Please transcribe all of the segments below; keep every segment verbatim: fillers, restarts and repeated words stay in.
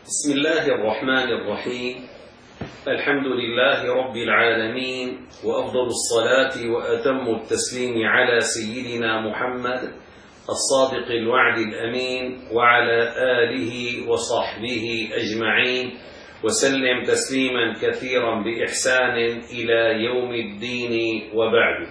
بسم الله الرحمن الرحيم. الحمد لله رب العالمين، وأفضل الصلاة وأتم التسليم على سيدنا محمد الصادق الوعد الأمين وعلى آله وصحبه أجمعين، وسلم تسليما كثيرا بإحسان إلى يوم الدين، وبعد.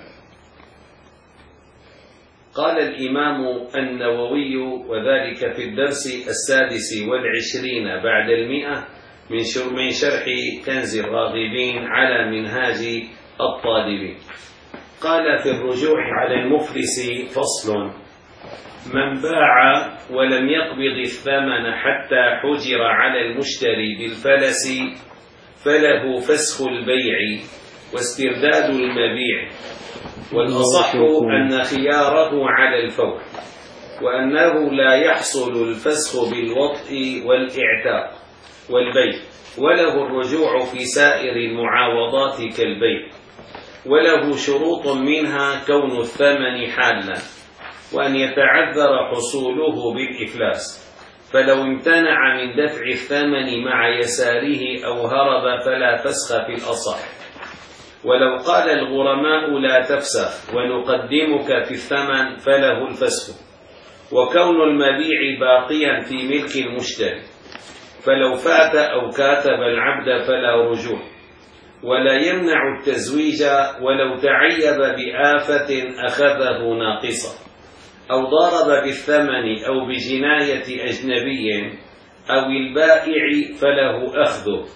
قال الإمام النووي، وذلك في الدرس السادس والعشرين بعد المئة من شرح كنز الراغبين على منهاج الطالبين. قال في الرجوع على المفلس فصل: من باع ولم يقبض الثمن حتى حجر على المشتري بالفلس فله فسخ البيع واسترداد المبيع، والأصح أن خياره على الفور، وأنه لا يحصل الفسخ بالوطء والإعتاق والبيع، وله الرجوع في سائر المعاوضات كالبيع، وله شروط منها كون الثمن حالا، وأن يتعذر حصوله بالإفلاس، فلو امتنع من دفع الثمن مع يساره أو هرب فلا فسخ في الأصح. ولو قال الغرماء لا تفسخ ونقدمك في الثمن فله الفسخ، وكون المبيع باقيا في ملك المشتري، فلو فات أو كاتب العبد فلا رجوع، ولا يمنع التزويج ولو تعيب بآفة أخذه ناقصا، أو ضارب بالثمن أو بجناية أجنبي أو البائع فله أخذه،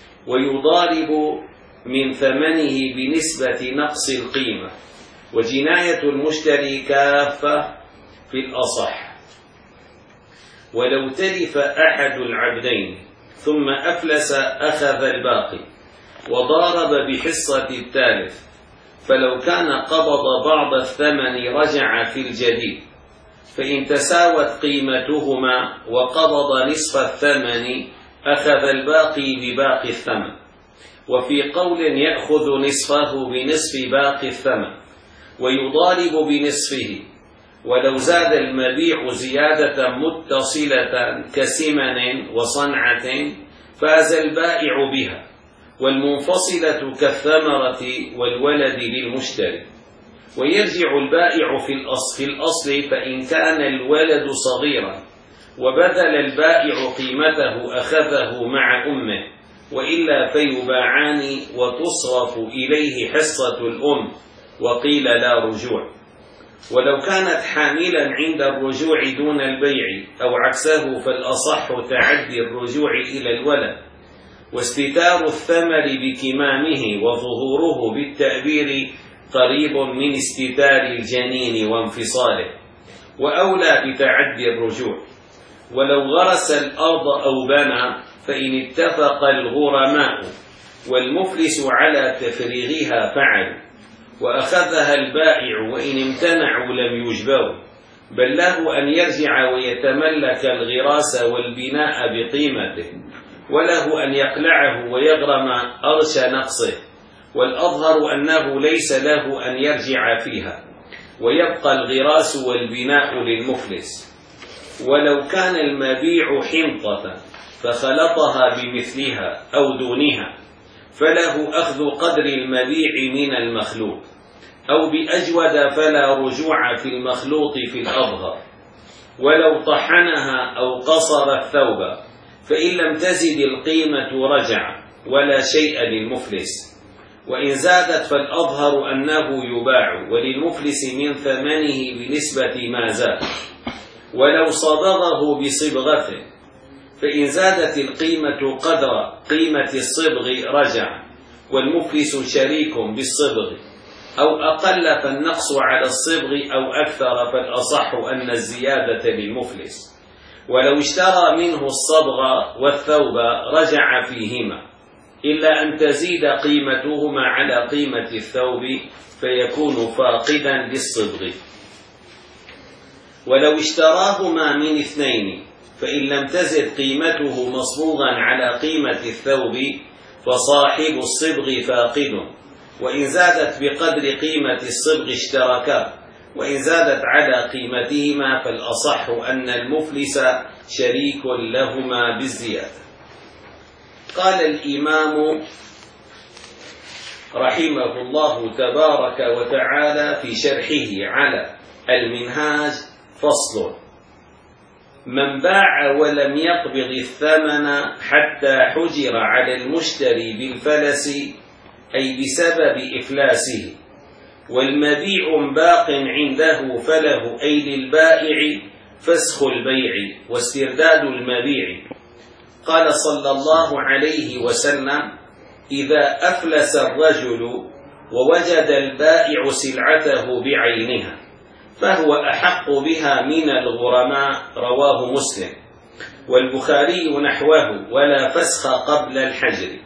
ويضارب من ثمنه بنسبة نقص القيمة، وجناية المشتري كافة في الأصح. ولو تلف أحد العبدين ثم أفلس أخذ الباقي وضارب بحصة التالف، فلو كان قبض بعض الثمن رجع في الجديد، فإن تساوت قيمتهما وقبض نصف الثمن أخذ الباقي بباقي الثمن. وفي قول يأخذ نصفه بنصف باقي الثمن ويضارب بنصفه، ولو زاد المبيع زيادة متصلة كسمن وصنعة فاز البائع بها، والمنفصلة كالثمرة والولد للمشتري. ويرجع البائع في الأصل, في الأصل فإن كان الولد صغيرا وبذل البائع قيمته أخذه مع أمه، وإلا فيباعان وتصرف إليه حصة الأم، وقيل لا رجوع. ولو كانت حاملا عند الرجوع دون البيع أو عكسه فالأصح تعدي الرجوع إلى الولد، واستتار الثمر بكمامه وظهوره بالتأبير قريب من استتار الجنين وانفصاله، وأولى بتعدي الرجوع. ولو غرس الأرض أو بنى فإن اتفق الغرماء والمفلس على تفريغها فعل، وأخذها البائع وإن امتنعوا لم يجبروا، بل له أن يرجع ويتملك الغراس والبناء بقيمته، وله أن يقلعه ويغرم أرش نقصه، والأظهر أنه ليس له أن يرجع فيها، ويبقى الغراس والبناء للمفلس. ولو كان المبيع حنطة فخلطها بمثلها أو دونها فله أخذ قدر المبيع من المخلوط، أو بأجود فلا رجوع في المخلوط في الأظهر. ولو طحنها أو قصر الثوب فإن لم تزد القيمة رجع ولا شيء للمفلس، وإن زادت فالأظهر أنه يباع وللمفلس من ثمنه بنسبة ما زاد. ولو صبغه بصبغته فإن زادت القيمة قدر قيمة الصبغ رجع، والمفلس شريك بالصبغ، أو أقل فالنقص على الصبغ، أو أكثر فالأصح أن الزيادة للمفلس. ولو اشترى منه الصبغ والثوب رجع فيهما، إلا أن تزيد قيمتهما على قيمة الثوب فيكون فاقدا للصبغ. ولو اشتراهما من اثنين فإن لم تزد قيمته مصبوغا على قيمة الثوب فصاحب الصبغ فاقد، وإن زادت بقدر قيمة الصبغ اشتركا، وإن زادت على قيمتهما فالأصح أن المفلس شريك لهما بالزيادة. قال الإمام رحمه الله تبارك وتعالى في شرحه على المنهاج: فصل: من باع ولم يقبض الثمن حتى حجر على المشتري بالفلس أي بسبب إفلاسه، والمبيع باق عنده فله أي للبائع فسخ البيع واسترداد المبيع. قال صلى الله عليه وسلم: إذا أفلس الرجل ووجد البائع سلعته بعينها فهو أحق بها من الغرماء. رواه مسلم، والبخاري نحوه: ولا فسخ قبل الحجر.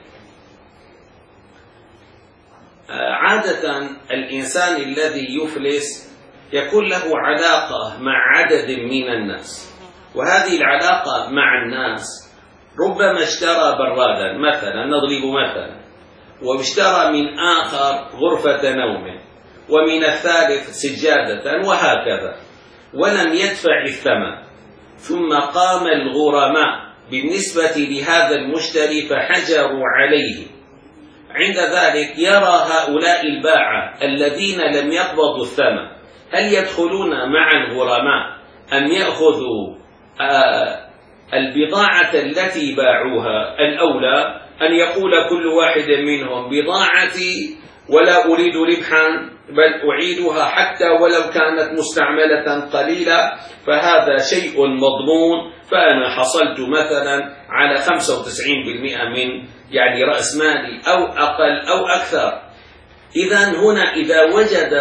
عادة الإنسان الذي يفلس يكون له علاقة مع عدد من الناس، وهذه العلاقة مع الناس ربما اشترى برادا مثلا، نضرب مثلا، واشترى من آخر غرفة نوم، ومن الثالث سجادة، وهكذا، ولم يدفع الثمن، ثم قام الغرماء بالنسبة لهذا المشتري فحجروا عليه. عند ذلك يرى هؤلاء الباعة الذين لم يقبضوا الثمن هل يدخلون مع الغرماء أم يأخذوا آه البضاعة التي باعوها. الأولى أن يقول كل واحد منهم: بضاعتي ولا أريد ربحا، بل أعيدها حتى ولو كانت مستعملة قليلة، فهذا شيء مضمون، فأنا حصلت مثلا على خمسة وتسعين بالمئة من يعني رأس مالي أو أقل أو أكثر. إذا هنا إذا وجد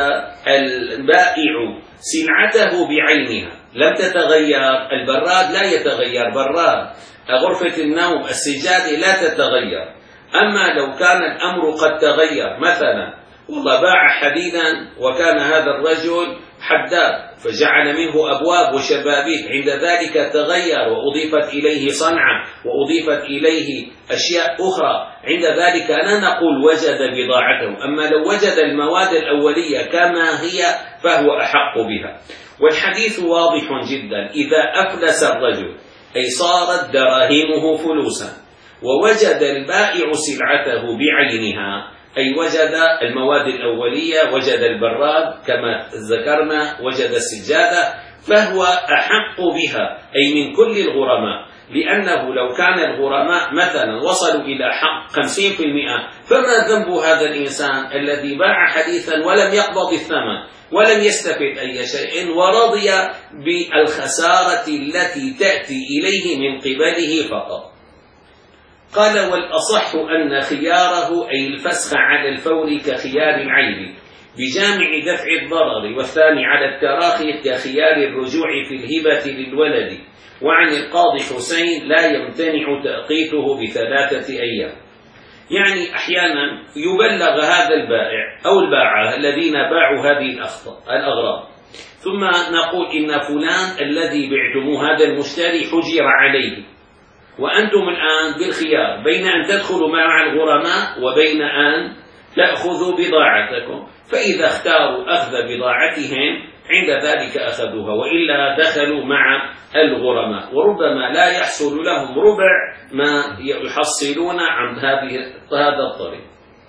البائع سلعته بعينها لم تتغير، البراد لا يتغير، براد، غرفة النوم، السجادة لا تتغير. أما لو كان الأمر قد تغير، مثلا والله باع حديدا وكان هذا الرجل حداد فجعل منه أبواب وشبابيك، عند ذلك تغير وأضيفت إليه صنعة وأضيفت إليه أشياء أخرى، عند ذلك لا نقول وجد بضاعته. أما لو وجد المواد الأولية كما هي فهو أحق بها. والحديث واضح جدا: إذا أفلس الرجل أي صارت دراهمه فلوسا، ووجد البائع سلعته بعينها أي وجد المواد الأولية، وجد البراد كما ذكرنا، وجد السجادة، فهو أحق بها أي من كل الغرماء، لأنه لو كان الغرماء مثلا وصلوا إلى حق خمسين بالمئة فما ذنب هذا الإنسان الذي باع حديثا ولم يقبض الثمن ولم يستفد أي شيء ورضي بالخسارة التي تأتي إليه من قبله فقط. قال: والأصح أن خياره أي الفسخ على الفور كخيار العيب بجامع دفع الضرر، والثاني على التراخي كخيار الرجوع في الهبة للولد. وعن القاضي حسين: لا يمتنع تأقيته بثلاثة أيام. يعني أحيانا يبلغ هذا البائع أو الباعة الذين باعوا هذه الأغراض، ثم نقول إن فلان الذي بعتموه هذا المشتري حجر عليه، وأنتم الآن بالخيار بين أن تدخلوا مع الغرماء وبين أن تأخذوا بضاعتكم، فإذا اختاروا أخذ بضاعتهم عند ذلك أخذوها، وإلا دخلوا مع الغرماء، وربما لا يحصل لهم ربع ما يحصلون عن هذا الطريق.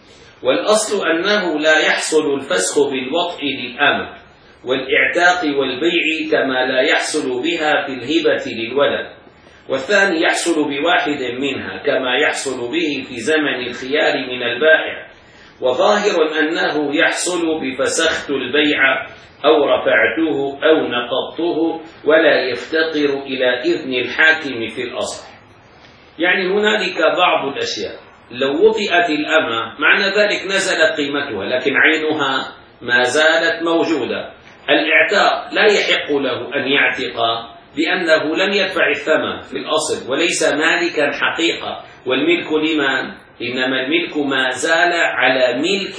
والأصل أنه لا يحصل الفسخ بالوطء للأمة والإعتاق والبيع كما لا يحصل بها في الهبة للولد، والثاني يحصل بواحد منها كما يحصل به في زمن الخيار من البائع. وظاهر أنه يحصل بفسخت البيع أو رفعته أو نقضته، ولا يفتقر إلى إذن الحاكم في الأصح. يعني هنالك بعض الأشياء لو وطئت الأمة معنى ذلك نزلت قيمتها، لكن عينها ما زالت موجودة. الإعتاق لا يحق له أن يعتق لأنه لم يدفع الثمن في الأصل وليس مالكا حقيقة، والملك لمن؟ إنما الملك ما زال على ملك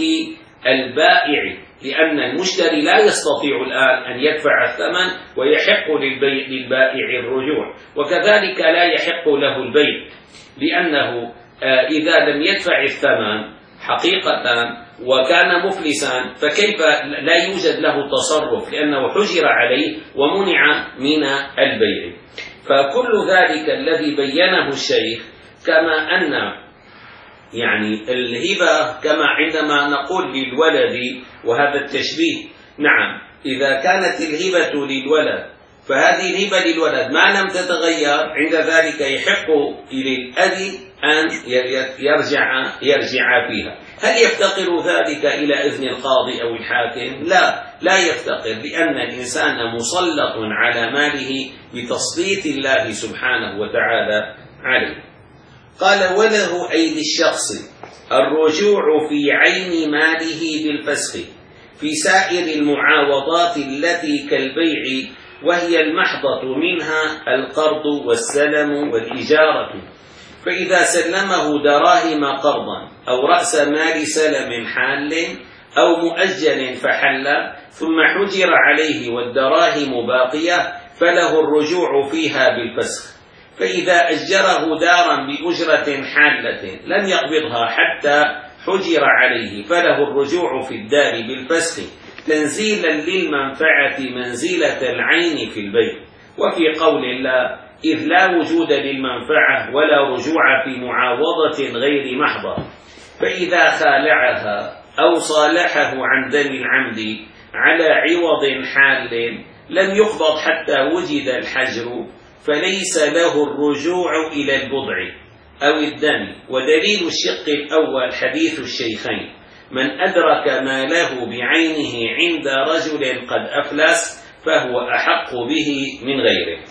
البائع، لأن المشتري لا يستطيع الآن أن يدفع الثمن ويحق للبيع للبائع الرجوع، وكذلك لا يحق له البيع، لأنه إذا لم يدفع الثمن حقيقة وكان مفلسا فكيف لا يوجد له تصرف، لأنه حجر عليه ومنع من البيع. فكل ذلك الذي بينه الشيخ، كما أن يعني الهبة كما عندما نقول للولد، وهذا التشبيه، نعم إذا كانت الهبة للولد فهذه الهبة للولد ما لم تتغير، عند ذلك يحق للأب أن يرجع يرجع فيها. هل يفتقر ذلك إلى إذن القاضي أو الحاكم؟ لا، لا يفتقر، لأن الإنسان مسلط على ماله بتسليط الله سبحانه وتعالى عليه. قال: وله أي للشخص الرجوع في عين ماله بالفسخ في سائر المعاوضات التي كالبيع، وهي المحضة منها القرض والسلم والإجارة. فإذا سلمه دراهم قرضا أو رأس مال سلم حال أو مؤجل فحل، ثم حجر عليه والدراهم باقية، فله الرجوع فيها بالفسخ. فإذا أجره دارا بأجرة حالة لم يقبضها حتى حجر عليه، فله الرجوع في الدار بالفسخ تنزيلا للمنفعة منزلة العين في البيع. وفي قول الله: إذ لا وجود للمنفعة ولا رجوع في معاوضة غير محضة. فإذا خالعها أو صالحه عن دم العمد على عوض حال لم يقبض حتى وجد الحجر، فليس له الرجوع إلى البضع أو الدم. ودليل الشق الأول حديث الشيخين: من أدرك ماله بعينه عند رجل قد أفلس فهو أحق به من غيره.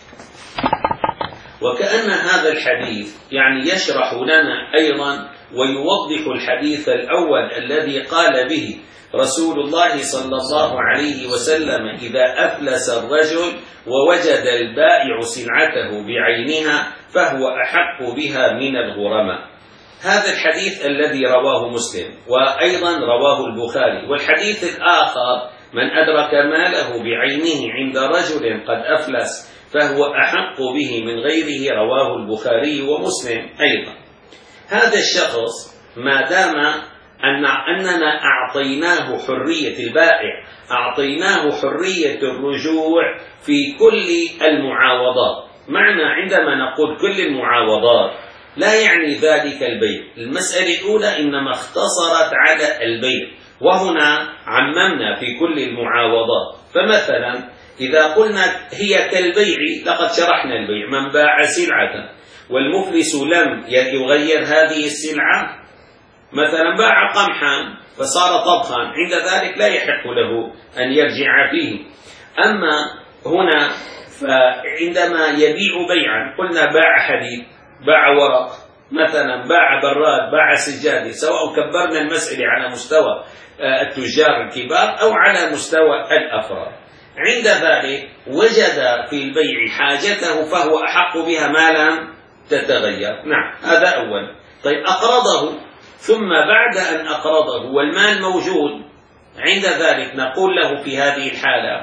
وكأن هذا الحديث يعني يشرح لنا أيضا ويوضح الحديث الأول الذي قال به رسول الله صلى الله عليه وسلم: إذا أفلس الرجل ووجد البائع سلعته بعينها فهو أحق بها من الغرماء. هذا الحديث الذي رواه مسلم، وأيضا رواه البخاري. والحديث الآخر: من أدرك ماله بعينه عند رجل قد أفلس فهو أحق به من غيره، رواه البخاري ومسلم أيضا. هذا الشخص ما دام أن أننا أعطيناه حرية البائع، أعطيناه حرية الرجوع في كل المعاوضات. معنى عندما نقول كل المعاوضات لا يعني ذلك البيع. المسألة الأولى إنما اختصرت على البيع، وهنا عممنا في كل المعاوضات. فمثلا إذا قلنا هي كالبيع لقد شرحنا البيع: من باع سلعة والمفلس لم يغير هذه السلعة، مثلا باع قمحا فصار طبخا، عند ذلك لا يحق له أن يرجع فيه. أما هنا فعندما يبيع بيعا، قلنا باع حديد، باع ورق، مثلا باع براد، باع سجادة، سواء كبرنا المسألة على مستوى التجار الكبار أو على مستوى الأفراد، عند ذلك وجد في البيع حاجته فهو أحق بها ما لم تتغير. نعم، هذا أول. طيب، أقرضه، ثم بعد أن أقرضه والمال موجود، عند ذلك نقول له في هذه الحالة: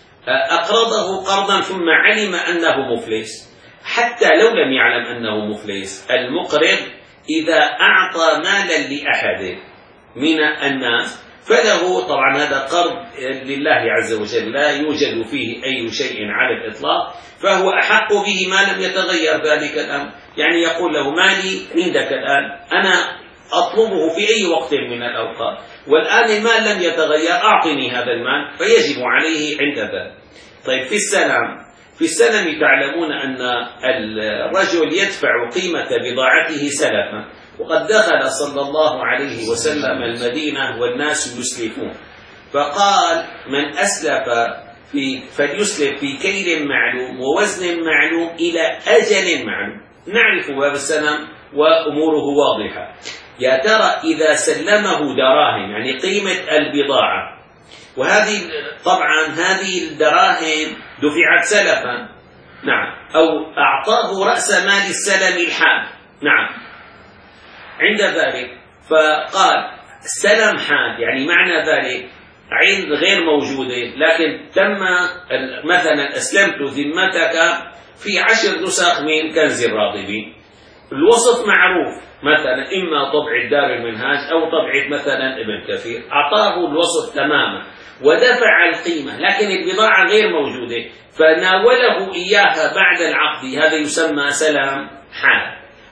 أقرضه قرضا ثم علم أنه مفلس. حتى لو لم يعلم أنه مفلس، المقرض إذا أعطى مالا لأحد من الناس فله، طبعا هذا قرض لله عز وجل لا يوجد فيه أي شيء على الإطلاق، فهو أحق به ما لم يتغير ذلك الأمر. يعني يقول له: مالي عندك الآن، أنا أطلبه في أي وقت من الأوقات، والآن المال لم يتغير، أعطني هذا المال، فيجب عليه عند ذلك. طيب، في السلام في السلم تعلمون أن الرجل يدفع قيمة بضاعته سلفا، وقد دخل صلى الله عليه وسلم المدينة والناس يسلفون، فقال: من أسلف في فليسلف في كيل معلوم ووزن معلوم إلى أجل معلوم. نعرف باب السلم وأموره واضحة. يا ترى إذا سلمه دراهم، يعني قيمة البضاعة، وهذه طبعا هذه الدراهم دفعت سلفا، نعم، أو أعطاه رأس مال السلم الحال، نعم، عند ذلك فقال: سلم حال، يعني معنى ذلك عين غير موجودة، لكن تم مثلا أسلمت ذمتك في عشر نسخ من كنز الراغبين، الوصف معروف، مثلا إما طبعة دار المنهاج أو طبعة مثلا ابن كثير، أعطاه الوصف تماما ودفع القيمة، لكن البضاعة غير موجودة، فناوله إياها بعد العقد، هذا يسمى سلام حال.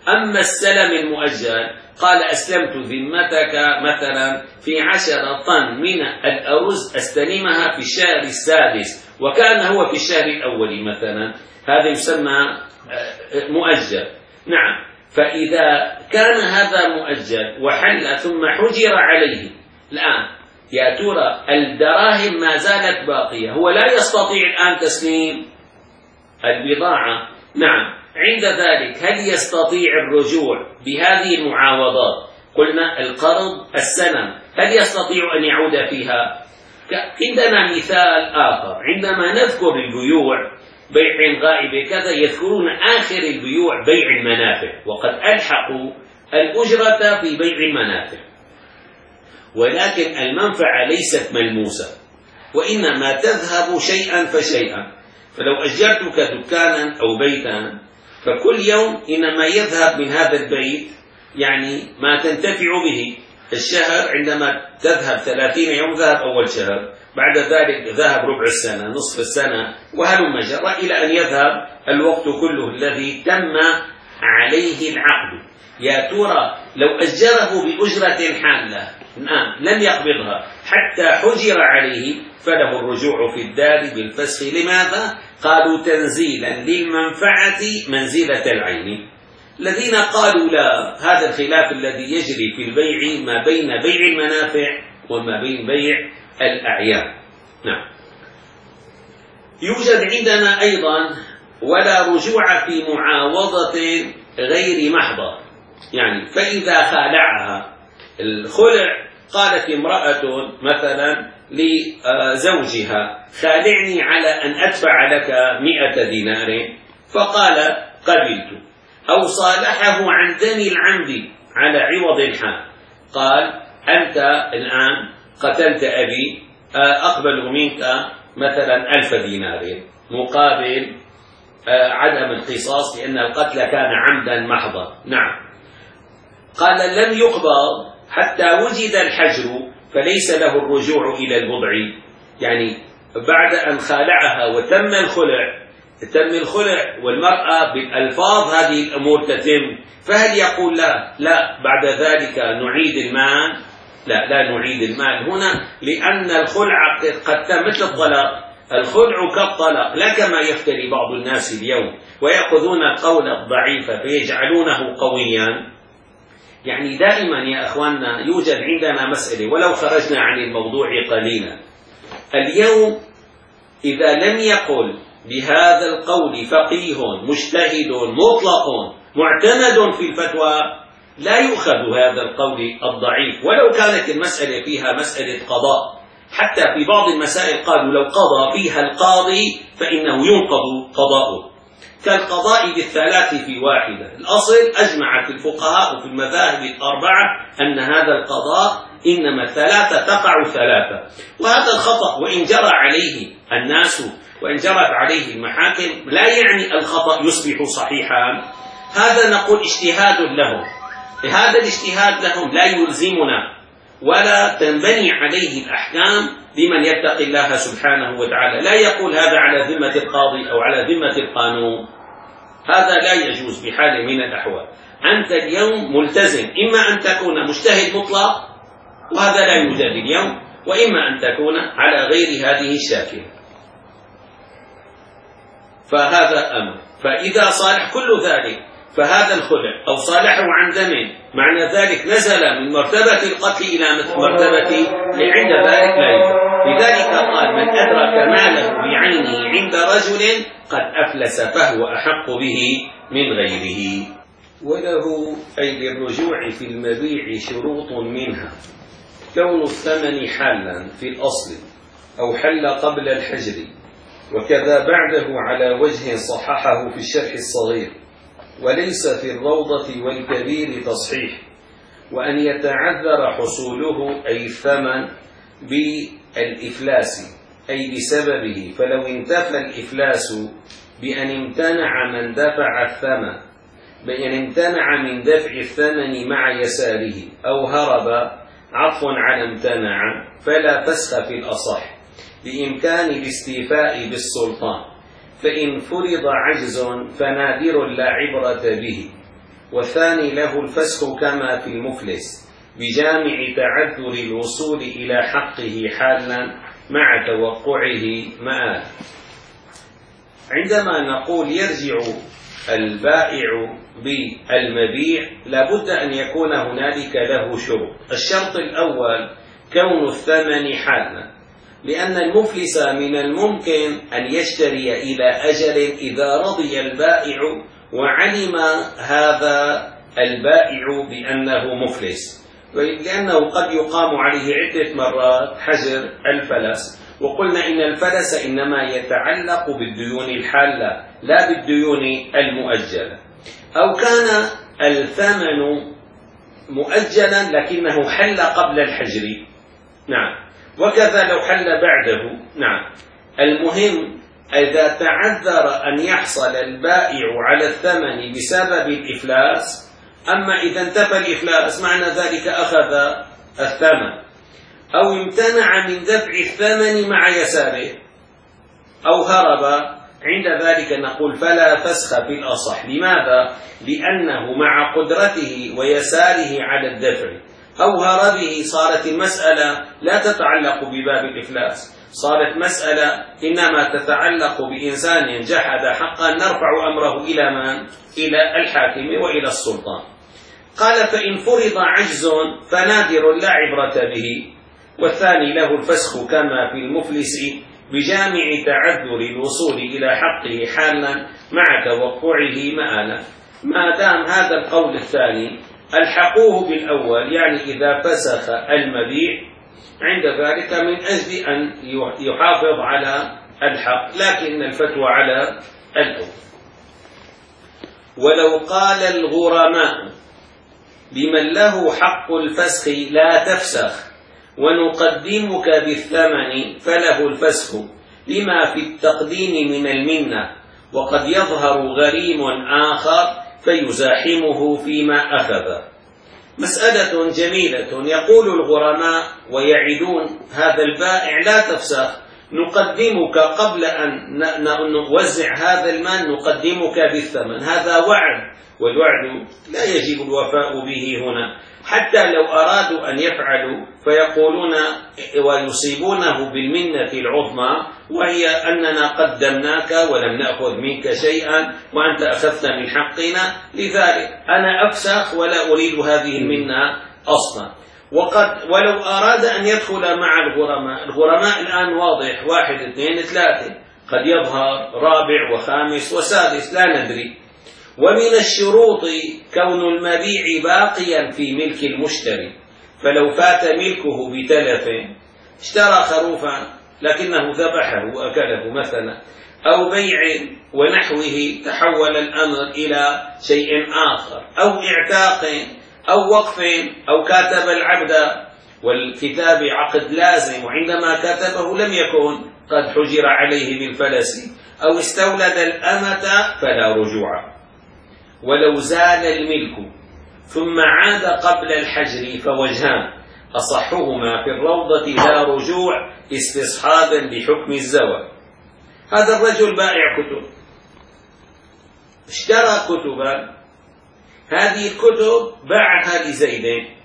أما السلم المؤجل قال أسلمت ذمتك مثلا في عشرة طن من الأرز أستلمها في الشهر السادس وكان هو في الشهر الأول مثلا، هذا يسمى مؤجل. نعم، فإذا كان هذا مؤجل وحل ثم حجر عليه، الآن يا ترى الدراهم ما زالت باقية، هو لا يستطيع الآن تسليم البضاعة. نعم، عند ذلك هل يستطيع الرجوع بهذه المعاوضات؟ قلنا القرض السلم، هل يستطيع أن يعود فيها؟ عندنا مثال آخر، عندما نذكر البيوع بيع غائب كذا يذكرون آخر البيوع بيع المنافع، وقد ألحقوا الأجرة في بيع المنافع، ولكن المنفعة ليست ملموسة وإنما تذهب شيئا فشيئا. فلو أجرتك دكانا أو بيتا فكل يوم إنما يذهب من هذا البيت يعني ما تنتفع به. الشهر عندما تذهب ثلاثين يوم ذهب أول شهر، بعد ذلك ذهب ربع السنة، نصف السنة، وهلم جرا إلى أن يذهب الوقت كله الذي تم عليه العقد. يا ترى لو أجره بأجرة حالة نعم لم يقبضها حتى حجر عليه فله الرجوع في الدار بالفسخ. لماذا؟ قالوا تنزيلا للمنفعة منزلة العين. الذين قالوا لا، هذا الخلاف الذي يجري في البيع ما بين بيع المنافع وما بين بيع الأعيان. نعم. يوجد عندنا أيضا ولا رجوع في معاوضة غير محضة، يعني فإذا خالعها الخلع، قالت امرأة مثلا لزوجها خالعني على أن أدفع لك مئة دينار، فقال قبلت، أو صالحه عن دم العمد على عوض الحال، قال أنت الآن قتلت أبي، أقبل منك مثلا ألف دينار مقابل عدم القصاص لأن القتل كان عمدا محضا. نعم، قال لم يقبض حتى وجد الحجر فليس له الرجوع إلى البضع، يعني بعد أن خالعها وتم الخلع تم الخلع والمرأة بالألفاظ هذه الأمور تتم، فهل يقول لا لا بعد ذلك نعيد المال؟ لا لا نعيد المال هنا، لأن الخلع قد تم مثل الطلاق، الخلع كالطلاق، لا كما يفتري بعض الناس اليوم ويأخذون القول الضعيف فيجعلونه قويا. يعني دائما يا أخواننا يوجد عندنا مسألة ولو خرجنا عن الموضوع قليلا. اليوم إذا لم يقل بهذا القول فقيه مجتهد مطلق معتمد في الفتوى لا يؤخذ هذا القول الضعيف ولو كانت المسألة فيها مسألة قضاء. حتى في بعض المسائل قالوا لو قضى فيها القاضي فإنه ينقض قضاؤه، كالقضاء بالثلاث في واحدة. الأصل أجمعت الفقهاء في المذاهب الأربعة أن هذا القضاء إنما الثلاثة تقع ثلاثة، وهذا الخطأ وإن جرى عليه الناس وإن جرت عليه المحاكم لا يعني الخطأ يصبح صحيحا، هذا نقول اجتهاد لهم، هذا الاجتهاد لهم لا يلزمنا ولا تنبني عليه الأحكام لمن يتقي الله سبحانه وتعالى. لا يقول هذا على ذمة القاضي أو على ذمة القانون، هذا لا يجوز بحال من الأحوال. أنت اليوم ملتزم إما أن تكون مجتهد مطلق وهذا لا يوجد اليوم، وإما أن تكون على غير هذه الشاكلة، فهذا أمر. فإذا صالح كل ذلك فهذا الخلع أو صالحه عن دم معنى ذلك نزل من مرتبة القتل إلى مرتبة عند ذلك لا يوجد. لذلك قال من أدرك ماله بعينه عند رجل قد أفلس فهو أحق به من غيره. وله أي للرجوع في المبيع شروط منها كون الثمن حالا في الأصل أو حل قبل الحجر، وكذا بعده على وجه صححه في الشرح الصغير، وليس في الروضة والكبير تصحيح، وأن يتعذر حصوله أي الثمن بالإفلاس أي بسببه، فلو انتفى الإفلاس بأن امتنع من دفع الثمن بأن امتنع من دفع الثمن مع يساره أو هرب عطف على امتنع فلا فسخ في الأصح بإمكان الاستيفاء بالسلطان، فإن فرض عجز فنادر لا عبرة به، والثاني له الفسخ كما في المفلس بجامع تعذر الوصول إلى حقه حالا مع توقعه مآل. عندما نقول يرجع البائع بالمبيع لابد أن يكون هنالك له شروط. الشرط الأول كون الثمن حالا، لأن المفلس من الممكن أن يشتري إلى أجل إذا رضي البائع وعلم هذا البائع بأنه مفلس، لأنه قد يقام عليه عدة مرات حجر الفلس، وقلنا إن الفلس إنما يتعلق بالديون الحالة لا بالديون المؤجلة. أو كان الثمن مؤجلا لكنه حل قبل الحجر، نعم، وكذا لو حل بعده، نعم. المهم إذا تعذر أن يحصل البائع على الثمن بسبب الإفلاس، أما إذا انتفى الإفلاس معنى ذلك أخذ الثمن، أو امتنع من دفع الثمن مع يساره أو هرب، عند ذلك نقول فلا فسخ في الأصح. لماذا؟ لأنه مع قدرته ويساره على الدفع أو هربه صارت المسألة لا تتعلق بباب الإفلاس، صارت مسألة إنما تتعلق بإنسان جحد حقا نرفع أمره إلى من؟ إلى الحاكم وإلى السلطان. قال فإن فرض عجز فنادر لا عبرة به، والثاني له الفسخ كما في المفلس بجامع تعذر الوصول إلى حقه حالا مع توقعه مآلا. ما دام هذا القول الثاني الحقوه بالأول، يعني إذا فسخ المبيع عند ذلك من أجل أن يحافظ على الحق، لكن الفتوى على الأول. ولو قال الغرماء لمن له حق الفسخ لا تفسخ ونقدمك بالثمن فله الفسخ لما في التقديم من المنة، وقد يظهر غريم آخر فيزاحمه فيما أخذ. مسألة جميلة. يقول الغرماء ويعدون هذا البائع لا تفسخ، نقدمك قبل أن نوزع هذا المال نقدمك بالثمن. هذا وعد، والوعد لا يجب الوفاء به هنا، حتى لو أرادوا أن يفعلوا فيقولون ويصيبونه بالمنة العظمى، وهي أننا قدمناك ولم نأخذ منك شيئا وأنت أخذت من حقنا، لذلك أنا أفسخ ولا أريد هذه المنة أصلا. وقد ولو أراد أن يدخل مع الغرماء، الغرماء الآن واضح واحد اثنين ثلاثة، قد يظهر رابع وخامس وسادس لا ندري. ومن الشروط كون المبيع باقيا في ملك المشتري، فلو فات ملكه بتلف، اشترى خروفا لكنه ذبحه وأكله مثلا، أو بيع ونحوه تحول الأمر إلى شيء آخر، أو اعتاق أو وقف، أو كاتب العبد والكتاب عقد لازم وعندما كتبه لم يكن قد حجر عليه بالفلس، أو استولد الأمة فلا رجوع. ولو زال الملك ثم عاد قبل الحجر فوجهان، أصحهما في الروضة لا رجوع استصحابا لحكم الزوال. هذا الرجل بائع كتب، اشترى كتبا، هذه الكتب باعها لزيد،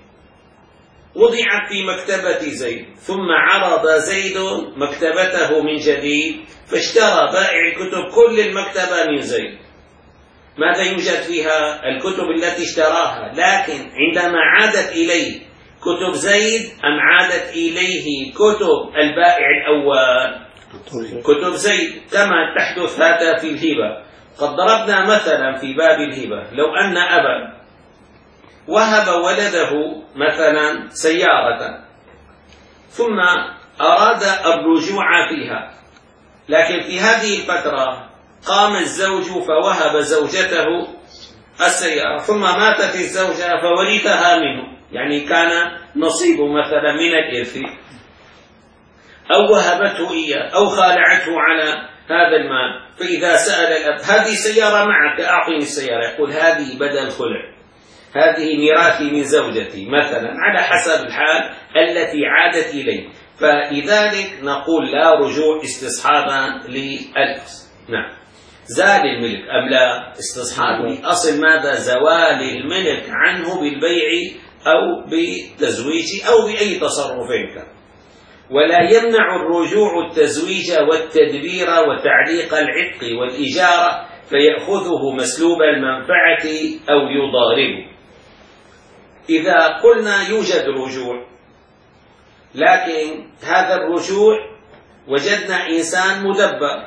وضعت في مكتبة زيد، ثم عرض زيد مكتبته من جديد، فاشترى بائع الكتب كل المكتبة من زيد. ماذا يوجد فيها؟ الكتب التي اشتراها، لكن عندما عادت إليه كتب زيد أم عادت إليه كتب البائع الأول؟ كتب زيد، كما تحدث هذا في الهبة. قد ضربنا مثلا في باب الهبة، لو أن أبا وهب ولده مثلا سيارة ثم أراد الرجوع فيها، لكن في هذه الفترة قام الزوج فوهب زوجته السيارة، ثم ماتت الزوجة فورثها منه، يعني كان نصيب مثلا من الإرث، أو وهبته إياه أو خالعته على هذا المال. فإذا سأل الأب هذه سيارة معك أعطني السيارة، يقول هذه بدل خلع، هذه ميراثي من زوجتي مثلا، على حسب الحال التي عادت إليه. فلذلك نقول لا رجوع استصحابا للأصل. نعم. زال الملك أم لا؟ استصحاب أصل ماذا؟ زوال الملك عنه بالبيع أو بالتزويج أو بأي تصرف كان. ولا يمنع الرجوع التزويج والتدبير وتعليق العتق والإجارة فيأخذه مسلوب المنفعة أو يضاربه. إذا قلنا يوجد رجوع، لكن هذا الرجوع وجدنا إنسان مدبر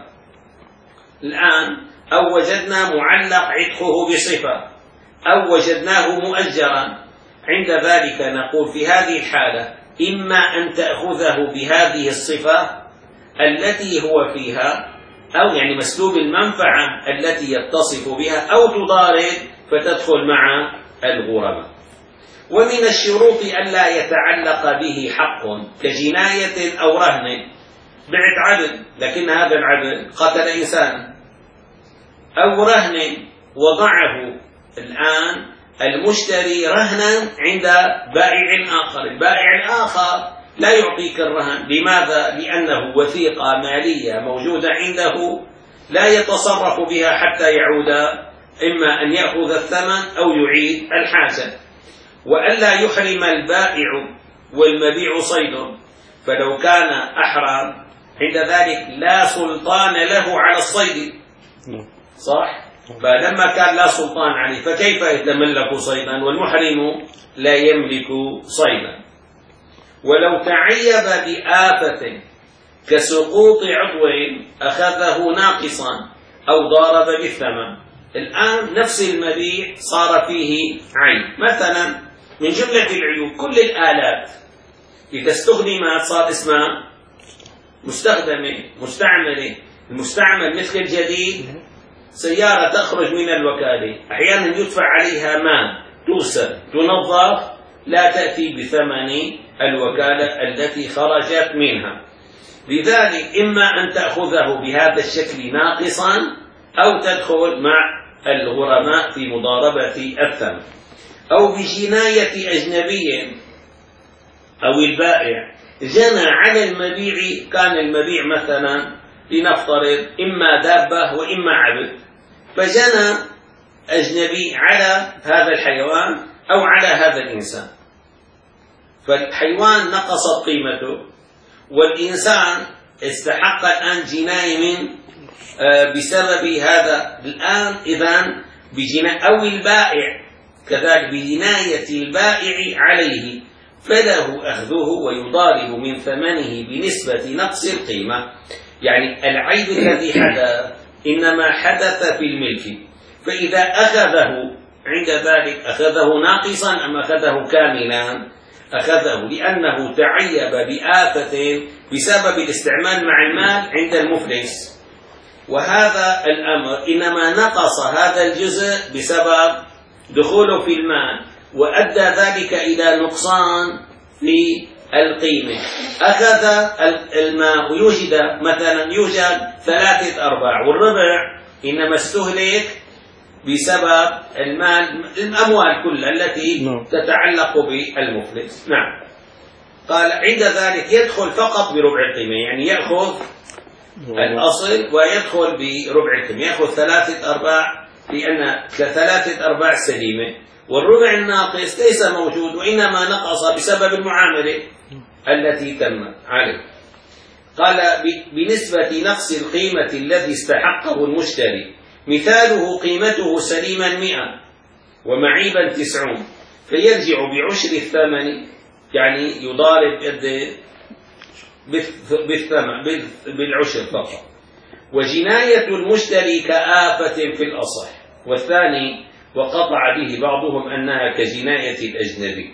الآن، أو وجدنا معلق عتقه بصفة، أو وجدناه مؤجرا، عند ذلك نقول في هذه الحالة إما أن تأخذه بهذه الصفة التي هو فيها، أو يعني مسلوب المنفعة التي يتصف بها، أو تضارب فتدخل مع الغرماء. ومن الشروط ألا يتعلق به حق كجناية أو رهن. بعت عبد لكن هذا العبد قتل إنسانا، أو رهن وضعه الآن المشتري رهنا عند بائع آخر، البائع الآخر لا يعطيك الرهن. لماذا؟ لأنه وثيقة مالية موجودة عنده لا يتصرف بها حتى يعود، إما أن يأخذ الثمن أو يعيد الحاجة. وألا يحرم البائع والمبيع صيد، فلو كان أحرم عند ذلك لا سلطان له على الصيد، صح؟ فلما كان لا سلطان عليه فكيف يتملك صيدا والمحرم لا يملك صيدا. ولو تعيب بآفة كسقوط عضو أخذه ناقصا أو ضارب بالثمن، الآن نفس المبيع صار فيه عيب. مثلا من جملة العيوب كل الآلات إذا استخدمت صار اسمها مستخدمة مستعملة. المستعمل مثل الجديد، سيارة تخرج من الوكالة أحيانا يدفع عليها مال، تغسل تنظف، لا تأتي بثمن الوكالة التي خرجت منها. لذلك إما أن تأخذه بهذا الشكل ناقصا أو تدخل مع الغرماء في مضاربة الثمن. أو بجناية أجنبي، أو البائع جنى على المبيع، كان المبيع مثلا لنفترض إما دابة وإما عبد، فجنى أجنبي على هذا الحيوان أو على هذا الإنسان، فالحيوان نقصت قيمته والإنسان استحق الآن جناية من بسبب هذا الآن. إذن بجناية أو البائع كذلك بجناية البائع عليه، فله أخذه ويضارب من ثمنه بنسبة نقص القيمة. يعني العيب الذي حدث إنما حدث في الملك، فإذا أخذه عند ذلك أخذه ناقصا أم أخذه كاملا؟ أخذه، لأنه تعيب بآفة بسبب الاستعمال مع المال عند المفلس، وهذا الأمر إنما نقص هذا الجزء بسبب دخوله في المال، وأدى ذلك إلى نقصان في القيمة. أخذ الماء ويوجد مثلا يوجد ثلاثة أرباع، والربع إنما استهلك بسبب المال الأموال كلها التي تتعلق بالمفلس. نعم. قال عند ذلك يدخل فقط بربع القيمة، يعني يأخذ الأصل ويدخل بربع القيمة، يأخذ ثلاثة أرباع لأن ثلاثة أرباع سليمة، والربع الناقص ليس موجود وإنما نقص بسبب المعاملة التي تمت عليه. قال بنسبة نقص القيمة الذي استحقه المشتري، مثاله قيمته سليما مئة ومعيبا تسعون، فيرجع بعشر الثمن، يعني يضارب بالثمن بالعشر فقط. وجناية المشتري كآفة في الأصح، والثاني وقطع به بعضهم أنها كجناية الأجنبي.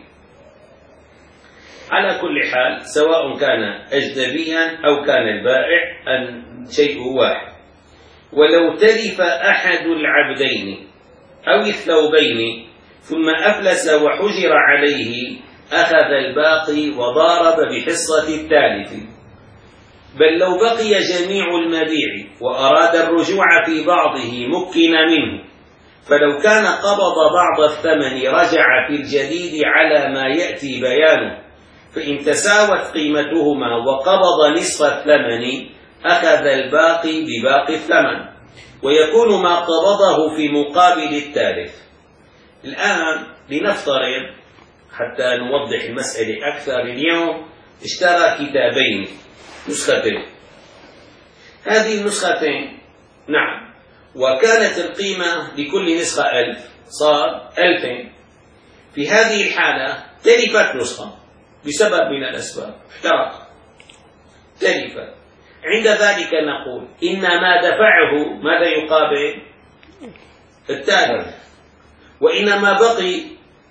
على كل حال سواء كان أجنبيا أو كان البائع أن شيء واحد. ولو تلف أحد العبدين أو الثوبين ثم أفلس وحجر عليه أخذ الباقي وضارب بحصة الثالث. بل لو بقي جميع المبيع وأراد الرجوع في بعضه مكن منه، فلو كان قبض بعض الثمن رجع في الجديد على ما يأتي بيانه، فإن تساوت قيمتهما وقبض نصف الثمن أخذ الباقي بباقي الثمن. ويكون ما قبضه في مقابل التالف. الآن لنفترض حتى نوضح المسألة أكثر، اليوم اشترى كتابين، نسختين، هذه النسختين نعم، وكانت القيمة لكل نسخة ألف، صار ألفين. في هذه الحالة تلفت نسخة بسبب من الأسباب، احترق، تلفت. عند ذلك نقول إن ما دفعه ماذا يقابل؟ التالف. وإنما بقي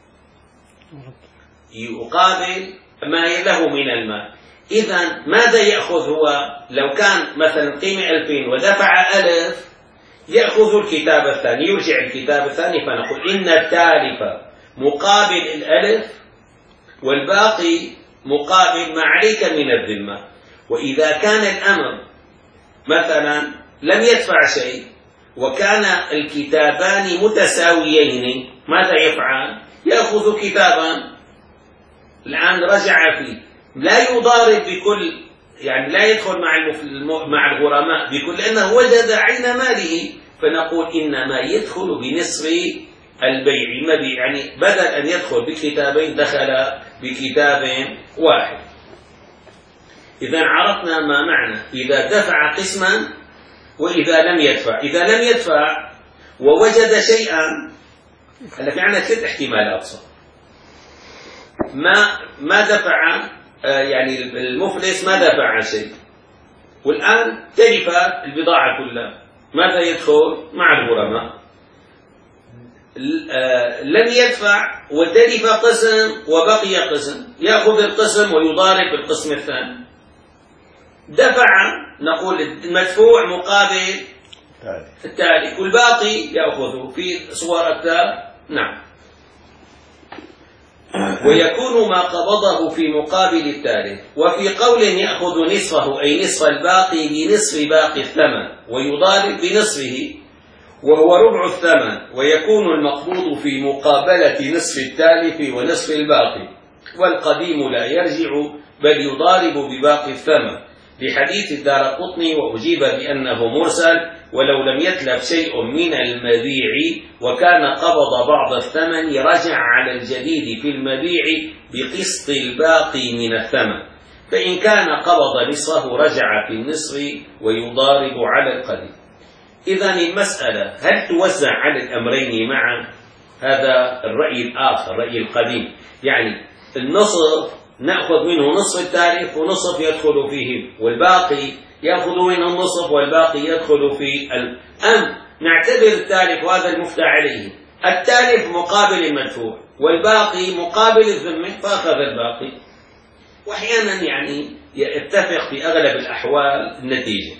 يقابل ما له من المال. إذن ماذا يأخذ هو؟ لو كان مثلا قيمة ألفين ودفع ألف، يأخذ الكتاب الثاني، يرجع الكتاب الثاني، فنقول إن التالف مقابل الألف والباقي مقابل ما عليك من الذمة. وإذا كان الأمر مثلا لم يدفع شيء وكان الكتابان متساويين، ماذا يفعل؟ يأخذ كتابا الآن رجع فيه، لا يضارب بكل، يعني لا يدخل مع مع الغرماء بكل، لأنه وجد عين ماله، فنقول إنما يدخل بنصف البيع، يعني بدل أن يدخل بكتابين دخل بكتاب واحد. إذا عرفنا ما معنى إذا دفع قسما وإذا لم يدفع. إذا لم يدفع ووجد شيئا، هلا في عندنا ثلاث احتمالات صار. ما ما دفع، يعني المفلس ما دفع شيء، والآن تلف البضاعة كلها، ماذا يدخل؟ مع الغرماء. لم يدفع وتلف قسم وبقي قسم، يأخذ القسم ويضارب القسم الثاني. دفع، نقول المدفوع مقابل التالف، والباقي يأخذه في صور التالف. نعم. ويكون ما قبضه في مقابل التالف. وفي قول يأخذ نصفه أي نصف الباقي بنصف باقي الثمن ويضارب بنصفه وهو ربع الثمن، ويكون المقبوض في مقابلة نصف التالف ونصف الباقي، والقديم لا يرجع بل يضارب بباقي الثمن، لحديث الدارقطني وأجيب بأنه مرسل، ولو لم يتلف شيء من المبيع وكان قبض بعض الثمن رجع على الجديد في المبيع بقسط الباقي من الثمن، فإن كان قبض نصفه رجع في النصف ويضارب على القديم. إذن المسألة هل توزع على الأمرين معا؟ هذا الرأي الآخر، الرأي القديم، يعني النصف نأخذ منه نصف التالف ونصف يدخل فيه، والباقي يأخذ منه النصف والباقي يدخل في ال... أم نعتبر التالف وهذا المفتى عليه، التالف مقابل المدفوع والباقي مقابل الذمة، فأخذ الباقي. وأحيانا يعني يتفق في أغلب الأحوال النتيجة.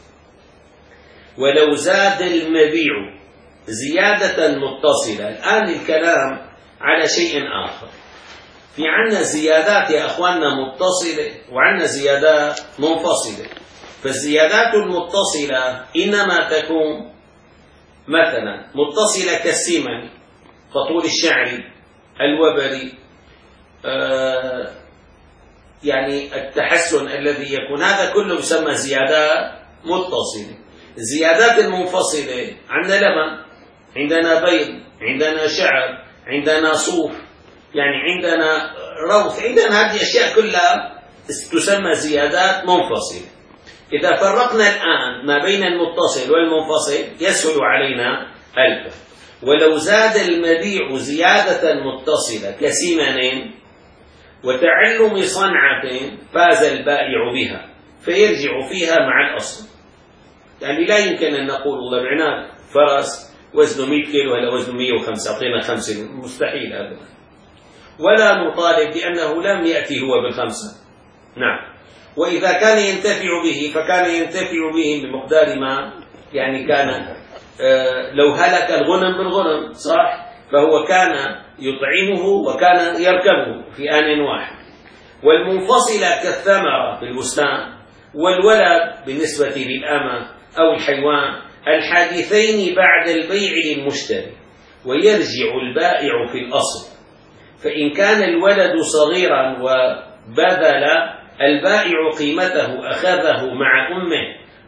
ولو زاد المبيع زيادة متصلة، الآن الكلام على شيء آخر. في عنا زيادات يا أخواننا متصلة وعنا زيادات منفصلة. فالزيادات المتصلة إنما تكون مثلا متصلة كالسمن، كطول الشعر، الوبر، آه يعني التحسن الذي يكون، هذا كله يسمى زيادات متصلة. الزيادات المنفصلة عندنا لبن، عندنا بيض، عندنا شعر، عندنا صوف، يعني عندنا روث، عندنا هذه الأشياء كلها تسمى زيادات منفصلة. إذا فرقنا الآن ما بين المتصل والمنفصل يسهل علينا الفهم. ولو زاد المبيع زيادة متصلة كسمن وتعلم صنعة فاز البائع بها فيرجع فيها مع الأصل. يعني لا يمكن أن نقول والله بعناه فرس وزنه مئة كيلو ولا وزنه مئة وخمسة أعطينا خمسة، مستحيل هذا، ولا نطالب لأنه لم يأتي هو بالخمسة. نعم. وإذا كان ينتفع به فكان ينتفع به بمقدار ما، يعني كان آه لو هلك الغنم بالغنم صح، فهو كان يطعمه وكان يركبه في آن واحد. والمنفصلة كالثمرة في البستان والولد بالنسبة للأمة أو الحيوان الحادثين بعد البيع للمشتري، ويرجع البائع في الأصل. فإن كان الولد صغيرا وبذل البائع قيمته أخذه مع أمه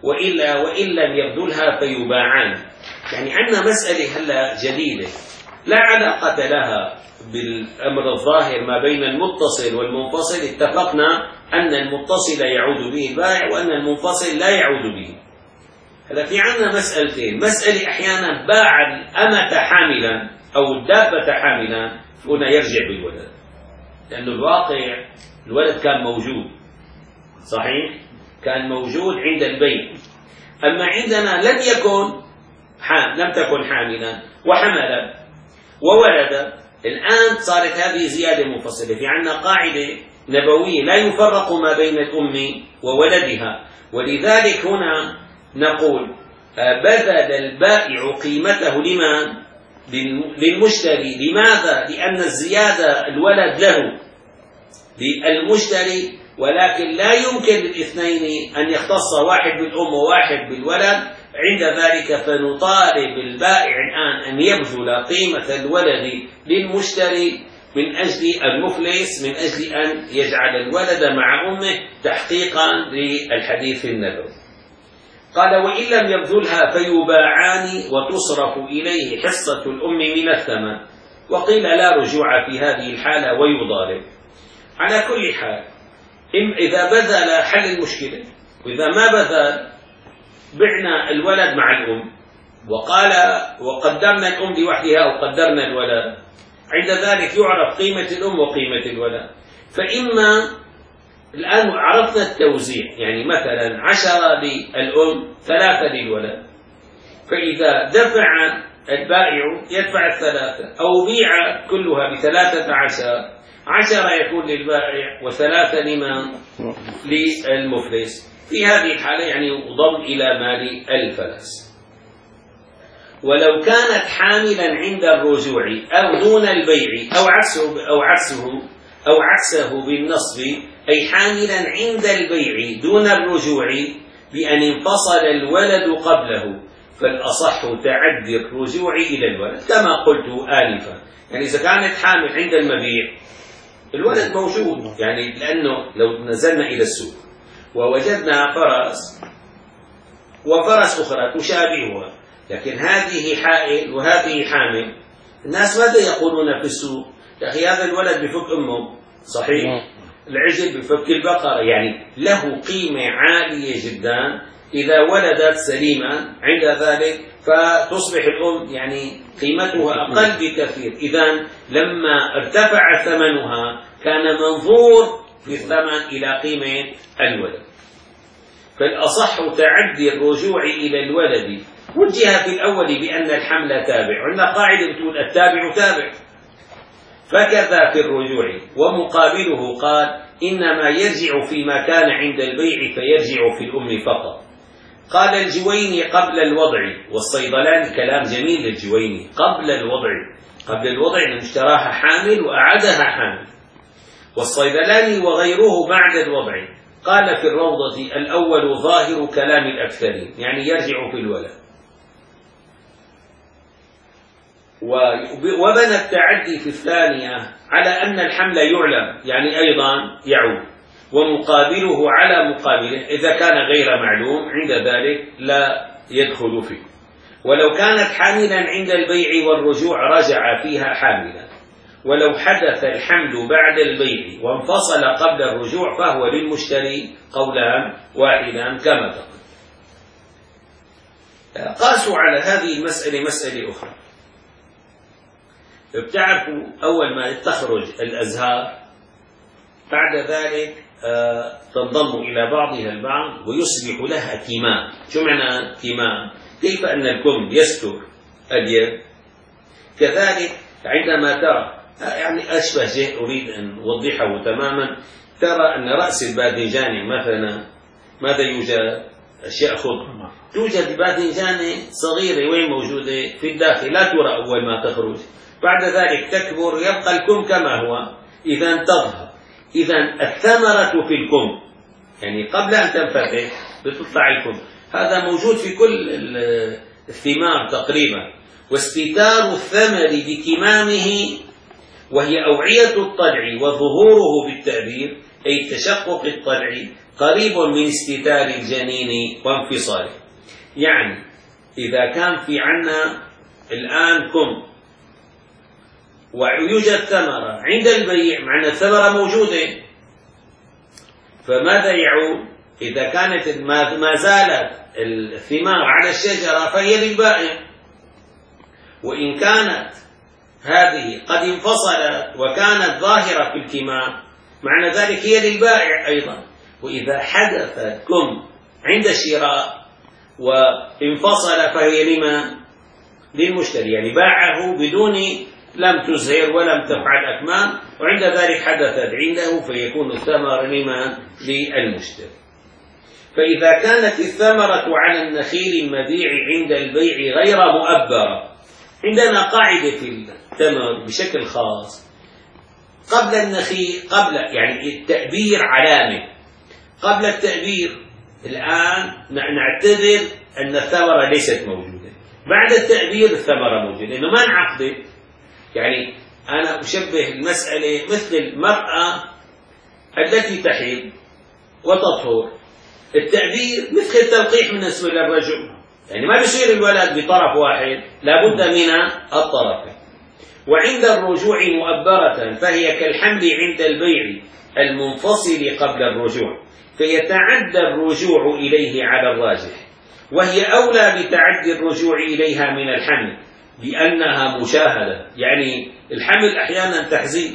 وإلا وإن لم يبذلها فيباعان. يعني عندنا مسألة هلا جديدة لا علاقة لها بالأمر الظاهر ما بين المتصل والمنفصل. اتفقنا أن المتصل يعود به البائع وأن المنفصل لا يعود به. هلا في عندنا مسألتين. مسألة أحيانا باع الأمة حاملا أو الدابة حاملا، هنا يرجع بالولد، لأنه الواقع الولد كان موجود، صحيح؟ كان موجود عند البيع. أما عندنا لم يكن حام لم تكن حاملا وحمل وولد، الآن صارت هذه زيادة منفصلة. في عندنا قاعدة نبوية لا يفرق ما بين الأم وولدها، ولذلك هنا نقول بذل البائع قيمته لمن؟ للمشتري. لماذا؟ لأن الزيادة الولد له للمشتري، ولكن لا يمكن للاثنين أن يختص واحد بالأم وواحد بالولد. عند ذلك فنطالب البائع الآن أن يبذل قيمة الولد للمشتري من أجل المفلس، من أجل أن يجعل الولد مع أمه تحقيقا للحديث النبوي. قال وإن لم يبذلها فيباعان وتصرف إليه حصة الأم من الثمن. وقيل لا رجوع في هذه الحالة ويضارب. على كل حال إذا بذل حل المشكلة، وإذا ما بذل بعنا الولد مع الأم، وقال وقدرنا الأم لوحدها وقدرنا الولد، عند ذلك يعرف قيمة الأم وقيمة الولد. فإما الآن عرفنا التوزيع، يعني مثلا عشرة للأم ثلاثة للولد، فإذا دفع البائع يدفع الثلاثة أو بيع كلها بثلاثة عشر، عشرة يكون للبائع وثلاثة لمن؟ للمفلس. في هذه الحالة يعني يضم إلى مال الفلس. ولو كانت حاملا عند الرجوع أو دون البيع أو عكسه أو عكسه أو عكسه بالنصب، أي حاملا عند البيع دون الرجوع بأن انفصل الولد قبله، فالأصح تعدي الرجوع إلى الولد كما قلت آنفا. يعني إذا كانت حامل عند المبيع الولد موجود، يعني لأنه لو نزلنا إلى السوق ووجدنا فرس وفرس أخرى تشابهها، لكن هذه حائل وهذه حامل، الناس ماذا يقولون في السوق؟ يا أخي هذا الولد بفك أمه، صحيح؟ العجل بفك البقرة، يعني له قيمة عالية جدا إذا ولدت سليما، عند ذلك فتصبح الأم يعني قيمتها أقل بكثير. إذن لما ارتفع ثمنها كان منظور في الثمن إلى قيمة الولد. فالأصح تعدي الرجوع إلى الولد. وجه في الأول بأن الحمل تابع، عندنا قاعدة بتقول التابع تابع، فكذا في الرجوع. ومقابله قال إنما يرجع فيما كان عند البيع فيرجع في الأم فقط. قال الجويني قبل الوضع، والصيدلاني كلام جميل للجويني، قبل الوضع، قبل الوضع أن اشتراها حامل وأعادها حامل. والصيدلاني وغيره بعد الوضع. قال في الروضة الأول ظاهر كلام الأكثرين، يعني يرجع في الولد. وبنى التعدي في الثانية على أن الحمل يعلم، يعني أيضا يعود. ومقابله على مقابله إذا كان غير معلوم، عند ذلك لا يدخل فيه. ولو كانت حاملا عند البيع والرجوع رجع فيها حاملا. ولو حدث الحمل بعد البيع وانفصل قبل الرجوع فهو للمشتري قولان واحدا كما تقول. قاسوا على هذه المسألة مسألة أخرى. بتعرفوا أول ما تخرج الأزهار بعد ذلك آه تنضم إلى بعضها البعض ويصبح لها كمام. شو معنى كمام؟ كيف أن الكم يستر اليد، كذلك عندما ترى، يعني أشبه شيء أريد أن أوضحه تماما، ترى أن رأس الباذنجان مثلا ماذا يوجد؟ أشياء خضر. توجد باذنجانة صغيرة وين موجودة؟ في الداخل، لا ترى أول ما تخرج، بعد ذلك تكبر يبقى الكم كما هو، إذا تظهر. إذا الثمرة في الكم، يعني قبل أن تنفتح بتطلع الكم. هذا موجود في كل الثمار تقريبا. واستتار الثمر بكمامه وهي أوعية الطلع وظهوره بالتعبير أي التشقق الطلعي قريب من استتار الجنين وانفصاله. يعني إذا كان في عنا الآن كم ويوجد ثمرة عند البيع، معنى الثمرة موجودة، فماذا يعود؟ إذا كانت ما زالت الثمار على الشجرة فهي للبائع، وإن كانت هذه قد انفصلت وكانت ظاهرة في الكمام معنى ذلك هي للبائع أيضا. وإذا حدثت كم عند الشراء وانفصل فهي لما؟ للمشتري، يعني باعه بدون لم تزهر ولم تفعل أكمام، وعند ذلك حدثت عنده فيكون الثمر لما؟ للمشتري. فإذا كانت الثمرة على النخيل المبيع عند البيع غير مؤبرة، عندنا قاعدة في التمر بشكل خاص، قبل النخيل قبل يعني التأبير علامة، قبل التأبير الآن نعتبر أن الثمرة ليست موجودة، بعد التأبير الثمرة موجودة، لأنه ما انعقدت. يعني أنا أشبه المسألة مثل المرأة التي تحيض وتطهر، التأبير مثل التلقيح بالنسبة للرجل، يعني ما بيصير الولد بطرف واحد، لابد من الطرفين. وعند الرجوع مؤبرة فهي كالحمل عند البيع المنفصل قبل الرجوع، فيتعدى الرجوع إليه على الراجح، وهي أولى بتعدي الرجوع إليها من الحمل لأنها مشاهدة. يعني الحمل أحيانا تحزين،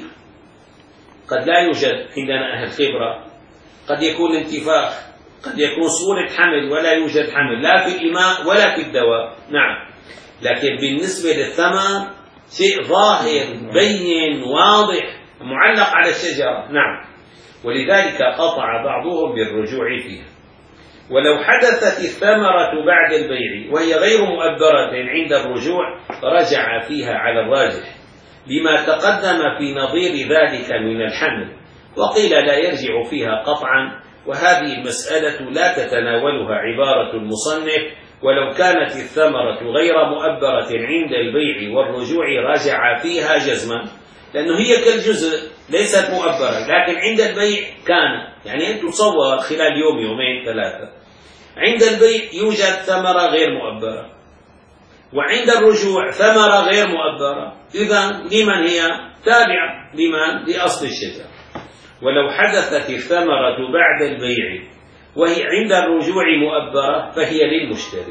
قد لا يوجد عندنا أهل خبرة، قد يكون انتفاخ، قد يكون صورة حمل ولا يوجد حمل لا في الإماء ولا في الدواء، نعم. لكن بالنسبة للثمر شيء ظاهر بين واضح معلق على الشجرة، نعم. ولذلك قطع بعضهم بالرجوع فيها. ولو حدثت الثمرة بعد البيع وهي غير مؤبرة عند الرجوع رجع فيها على الراجح لما تقدم في نظير ذلك من الحمل، وقيل لا يرجع فيها قطعا، وهذه المسألة لا تتناولها عبارة المصنف. ولو كانت الثمرة غير مؤبرة عند البيع والرجوع رجع فيها جزما، لأنه هي كالجزء ليست مؤبرة، لكن عند البيع كان، يعني أن تصور خلال يوم يومين ثلاثة، عند البيع يوجد ثمرة غير مؤبرة، وعند الرجوع ثمرة غير مؤبرة، إذن لمن هي؟ تابعة لمن؟ لأصل الشجرة. ولو حدثت الثمرة بعد البيع وهي عند الرجوع مؤبرة فهي للمشتري.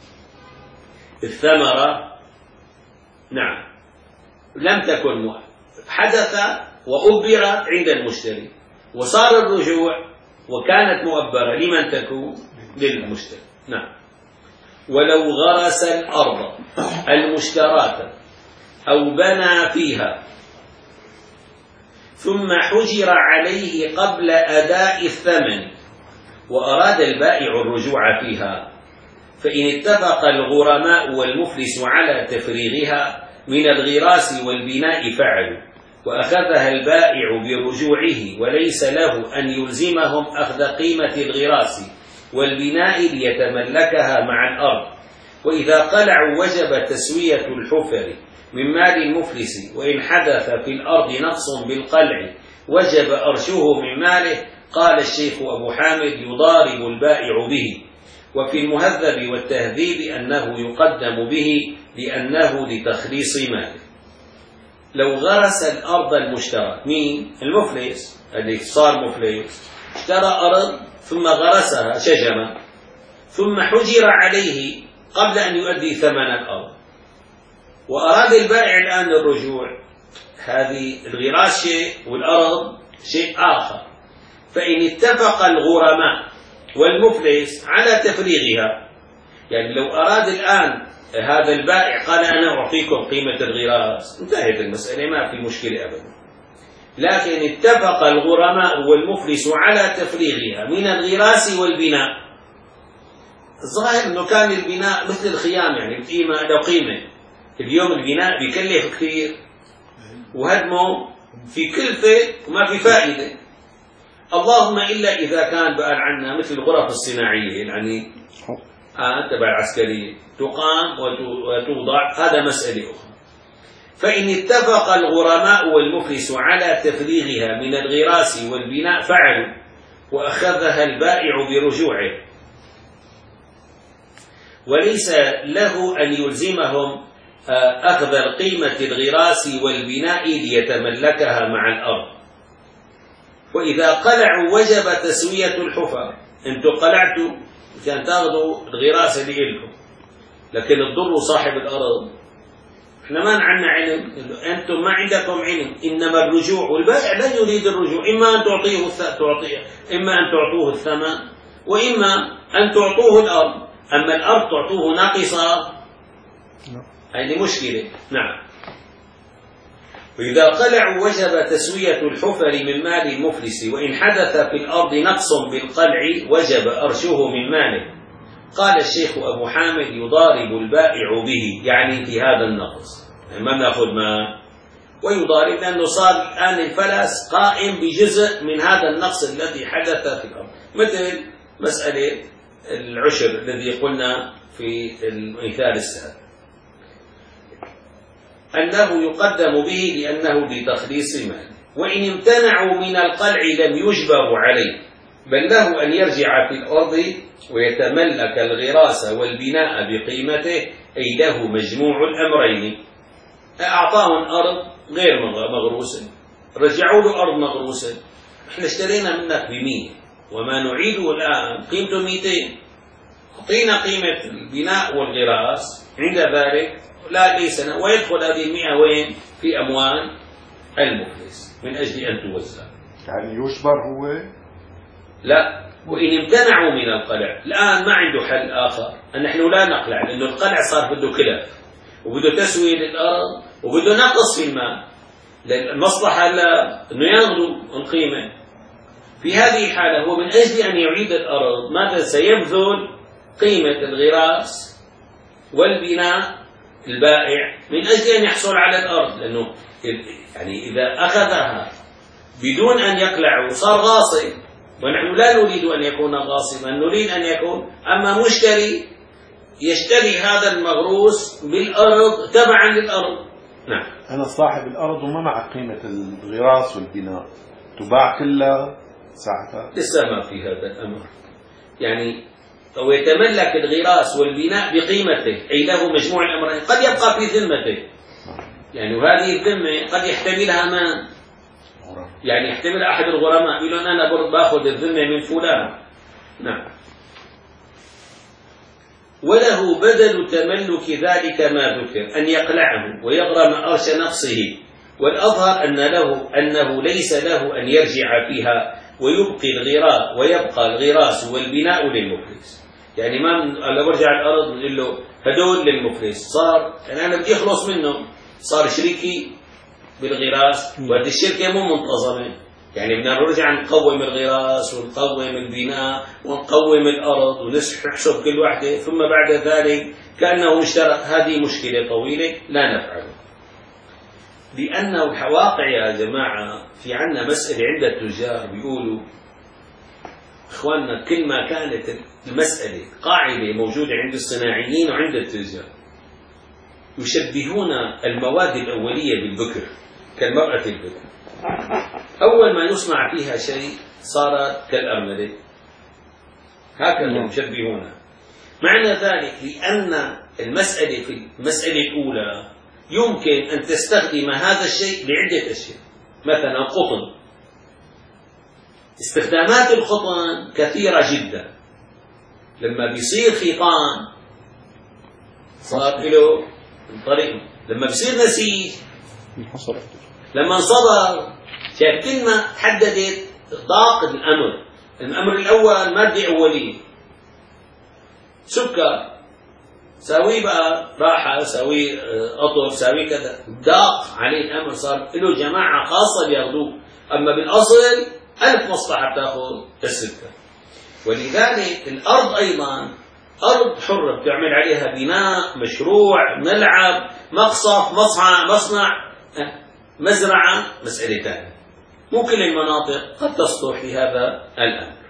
الثمرة نعم لم تكن مؤبرة، حدث وأبرت عند المشتري، وصار الرجوع وكانت مؤبرة، لمن تكون؟ للمشتري، نعم. ولو غرس الأرض المشتراة أو بنى فيها ثم حجر عليه قبل أداء الثمن وأراد البائع الرجوع فيها، فإن اتفق الغرماء والمفلس على تفريغها من الغراس والبناء فعلوا، وأخذها البائع برجوعه وليس له أن يلزمهم أخذ قيمة الغراس والبناء ليتملكها مع الأرض. وإذا قلعوا وجب تسوية الحفر من مال المفلس، وإن حدث في الأرض نقص بالقلع وجب أرشه من ماله. قال الشيخ أبو حامد يضارب البائع به. وفي المهذب والتهذيب أنه يقدم به لأنه لتخليص ماله. لو غرس الأرض المشترى، مين؟ المفلس اللي صار مفلس، اشترى أرض ثم غرسها شجرة ثم حجر عليه قبل أن يؤدي ثمن الأرض، وأراد البائع الآن الرجوع، هذه الغراس شيء والأرض شيء آخر. فإن اتفق الغرماء والمفلس على تفريغها، يعني لو أراد الآن هذا البائع قال أنا أعطيكم قيمة الغراس، انتهت المسألة ما في مشكلة أبدا. لكن اتفق الغرماء والمفلس على تفريغها من الغراس والبناء. الظاهر أنه كان البناء مثل الخيام، يعني القيمة له قيمة. اليوم البناء بيكلف كثير وهدمه في كلفة وما في فائدة، اللهم إلا إذا كان بقى عندنا مثل الغرف الصناعية، يعني آه تبع العسكرية تقام وتوضع، هذا مسألة أخرى. فإن اتفق الغرماء والمفلس على تفريغها من الغراس والبناء فعلوا، وأخذها البائع برجوعه، وليس له أن يلزمهم أخذ القيمة الغراس والبناء ليتملكها مع الأرض. وإذا قلعوا وجب تسوية الحفر. أنتم قلعتوا عشان تاخذوا الغراس اللي إلكم، لكن تضروا صاحب الأرض. احنا ما عندنا علم، أنتم ما عندكم علم، إنما الرجوع، والبائع لا يريد الرجوع، إما أن تعطيه تعطيه إما أن تعطوه الثمن، وإما أن تعطوه الأرض. أما الأرض تعطوه ناقصة، هذه مشكلة. نعم. وإذا قلعوا وجب تسوية الحفر من مال المفلس، وإن حدث في الأرض نقص بالقلع وجب أرشه من ماله. قال الشيخ أبو حامد: يضارب البائع به، يعني في هذا النقص، يعني ما نأخذ مال ويضارب، لأنه صار الآن الفلس قائم بجزء من هذا النقص الذي حدث في الأرض، مثل مسألة العشر الذي قلنا في المثال السابق، أنه يقدم به لأنه لتخليص مال. وإن امتنعوا من القلع لم يجبروا عليه، بل له أن يرجع في الأرض ويتملك الغراس والبناء بقيمته، أي له مجموع الأمرين. أعطاهم أرض غير مغروسة، رجعوا له أرض مغروسة، احنا اشترينا منك بمية وما نعيده الآن قيمته مئتين، أعطينا قيمة البناء والغراس، عند ذلك لا ليس، ويدخل هذه المئة وين؟ في أموال المفلس من أجل أن توزع. يعني يجبر هو؟ لا، وإن امتنعوا من القلع، الآن ما عنده حل آخر، أن نحن لا نقلع، لأنه القلع صار بده كلف وبده تسوية للأرض وبده نقص في المال، لأن المصلحة لا أنه ياخذوا القيمة. في هذه الحالة هو من أجل أن يعيد الأرض ماذا سيبذل؟ قيمة الغراس والبناء البائع من أجل أن يحصل على الأرض، لأنه يعني إذا أخذها بدون أن يقلع صار غاصب، ونحن لا نريد أن يكون غاصبا، نريد أن يكون أما مشتري يشتري هذا المغروس بالأرض تبعا للأرض. نعم. أنا صاحب الأرض وما مع قيمة الغراس والبناء، تباع كلها ساعتها؟ لسه ما في هذا الأمر، يعني أو يتملك الغراس والبناء بقيمته، أي له مجموع الأمرين، قد يبقى في ذمته، يعني وهذه الذمة قد يحتملها من؟ يعني يحتمل أحد الغرماء يقول أنا باخذ الذمة من فلان. نعم. وله بدل تملك ذلك ما ذكر، أن يقلعه ويغرم أرش نقصه، والأظهر أن له أنه ليس له أن يرجع فيها ويبقي الغراء ويبقى الغراس والبناء للمفلس. يعني ما لو برجع الأرض نقول له هدول للمفلس، صار يعني أنا بدي أخلص منه، صار شريكي بالغراس، وهذه الشركة مو منتظمة، يعني بدنا نرجع نقوم الغراس ونقوم البناء ونقوم الأرض ونحسب كل واحدة، ثم بعد ذلك كأنه مشترك. هذه مشكلة طويلة لا نفعله، لأنه الواقع يا جماعة في عنا مسألة عند التجار بيقولوا إخواننا، كل ما كانت المسألة قاعدة موجودة عند الصناعيين وعند التجار، يشبهون المواد الأولية بالبكر كالمرأة البكر، أول ما يصنع فيها شيء صارت كالأرملة، هكذا يشبهونها. معنى ذلك لأن المسألة في المسألة الأولى يمكن أن تستخدم هذا الشيء لعدة أشياء، مثلا قطن، استخدامات القطن كثيرة جدا، لما بيصير خيطان صار له طريق، لما بيصير نسيج، لما انصبر، شايف كل ما حددت ضاق الأمر. الأمر الأول مادة أولية، سكر ساوي بقى راحة، ساوي قطر، ساوي كذا، ضاق عليه الأمر، صار له جماعة خاصة بياخذوه، أما بالأصل ألف مصلحة بتاخذ السكر. ولذلك الأرض أيضا أرض حرة بتعمل عليها بناء، مشروع، ملعب، مقصف، مصنع مصنع مزرعة، مسألة ثانية. مو كل المناطق قد تصلح لهذا الأمر.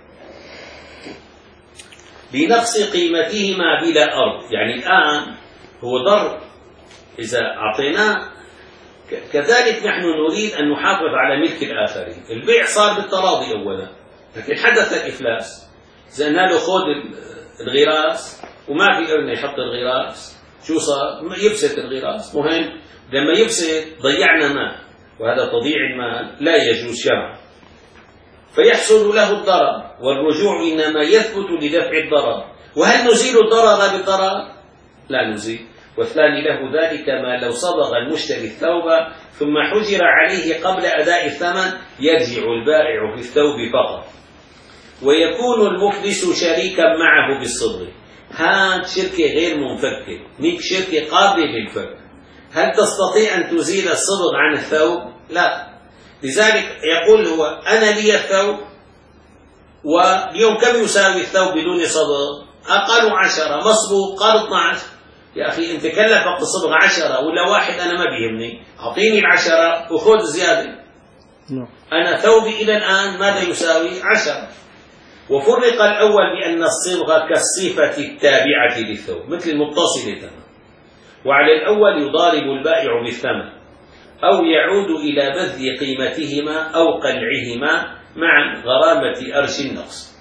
بنقص قيمتهما بلا أرض، يعني الآن هو ضرب، إذا أعطيناه كذلك نحن نريد أن نحافظ على ملك الآخرين. البيع صار بالتراضي أولا، لكن حدث الإفلاس، إذا قلنا له خذ الغراس وما في إرنة يحط الغراس، شو صار؟ يفسد الغراس. مهم لما يفسد ضيعنا مال، وهذا تضييع المال لا يجوز شرعا، فيحصل له الضرر، والرجوع إنما يثبت لدفع الضرر. وهل نزيل الضرر بالضرر؟ لا نزيل. والثاني له ذلك ما لو صبغ المشتري الثوب ثم حجر عليه قبل أداء الثمن يرجع البائع في الثوب فقط، ويكون المفلس شريكا معه بالصبغ. هذه شركة غير منفكة، نيك شركة قابلة للفك. هل تستطيع أن تزيل الصبغ عن الثوب؟ لا. لذلك يقول هو أنا لي الثوب، واليوم كم يساوي الثوب بدون صبغ؟ أقل عشرة، مصبوغ قال اثني عشر. يا أخي أنت كلفك الصبغ عشرة ولا واحد، أنا ما بيهمني، أعطيني العشرة وخذ زيادة. أنا ثوبي إلى الآن ماذا يساوي؟ عشرة. وفرق الأول بأن الصبغة كالصفة التابعة للثوب مثل المتصلة تمام، وعلى الأول يضارب البائع بالثمن أو يعود إلى بذل قيمتهما أو قلعهما مع غرامة أرش النقص.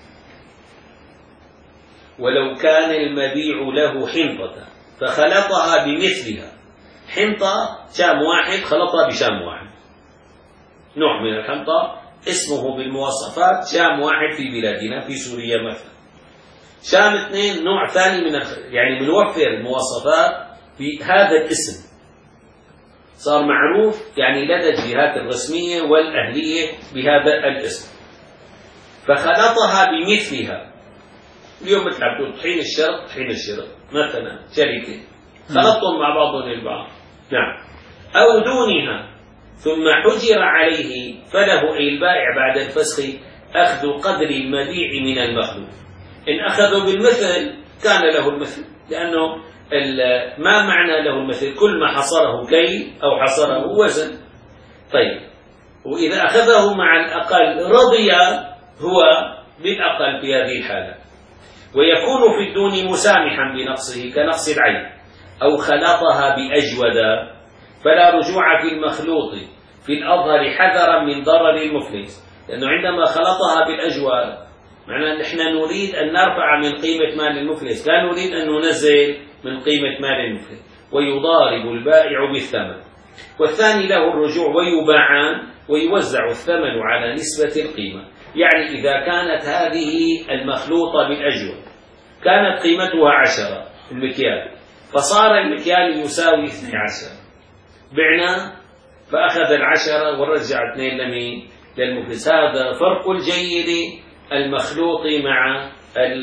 ولو كان المبيع له حنطة فخلطها بمثلها، حنطة شام واحد خلطها بشام واحد، نوع من الحنطة اسمه بالمواصفات شام واحد في بلادنا في سوريا مثلا، شام اثنين نوع ثاني من الخ... يعني بنوفر المواصفات بهذا الاسم، صار معروف يعني لدى الجهات الرسمية والأهلية بهذا الاسم، فخلطها بمثلها. اليوم مثل عم تقول طحين الشرق طحين الشرق مثلا شركة خلطهم مع بعضهم البعض، نعم، أو دونها ثم حجر عليه فله أي البائع بعد الفسخ أخذ قدر المبيع من المخلوط. إن أخذوا بالمثل كان له المثل، لأنه ما معنى له المثل؟ كل ما حصره كيل أو حصره وزن. طيب، وإذا أخذه مع الأقل رضي هو بالأقل في هذه الحالة. ويكون في الدون مسامحا بنقصه كنقص العين، أو خلطها بأجود، فلا رجوع في المخلوط في الأظهر حذرا من ضرر المفلس، لأنه عندما خلطها بالأجود معناه نحن نريد أن نرفع من قيمة مال المفلس، لا نريد أن ننزل من قيمة مال المفلس، ويضارب البائع بالثمن. والثاني له الرجوع ويباعان ويوزع الثمن على نسبة القيمة. يعني إذا كانت هذه المخلوطة بالأجود كانت قيمتها عشرة المكيال، فصار المكيال يساوي اثني عشر، بعنا فأخذ العشرة ورجع اثنين لمين؟ للمفلس. هذا فرق الجيد المخلوط مع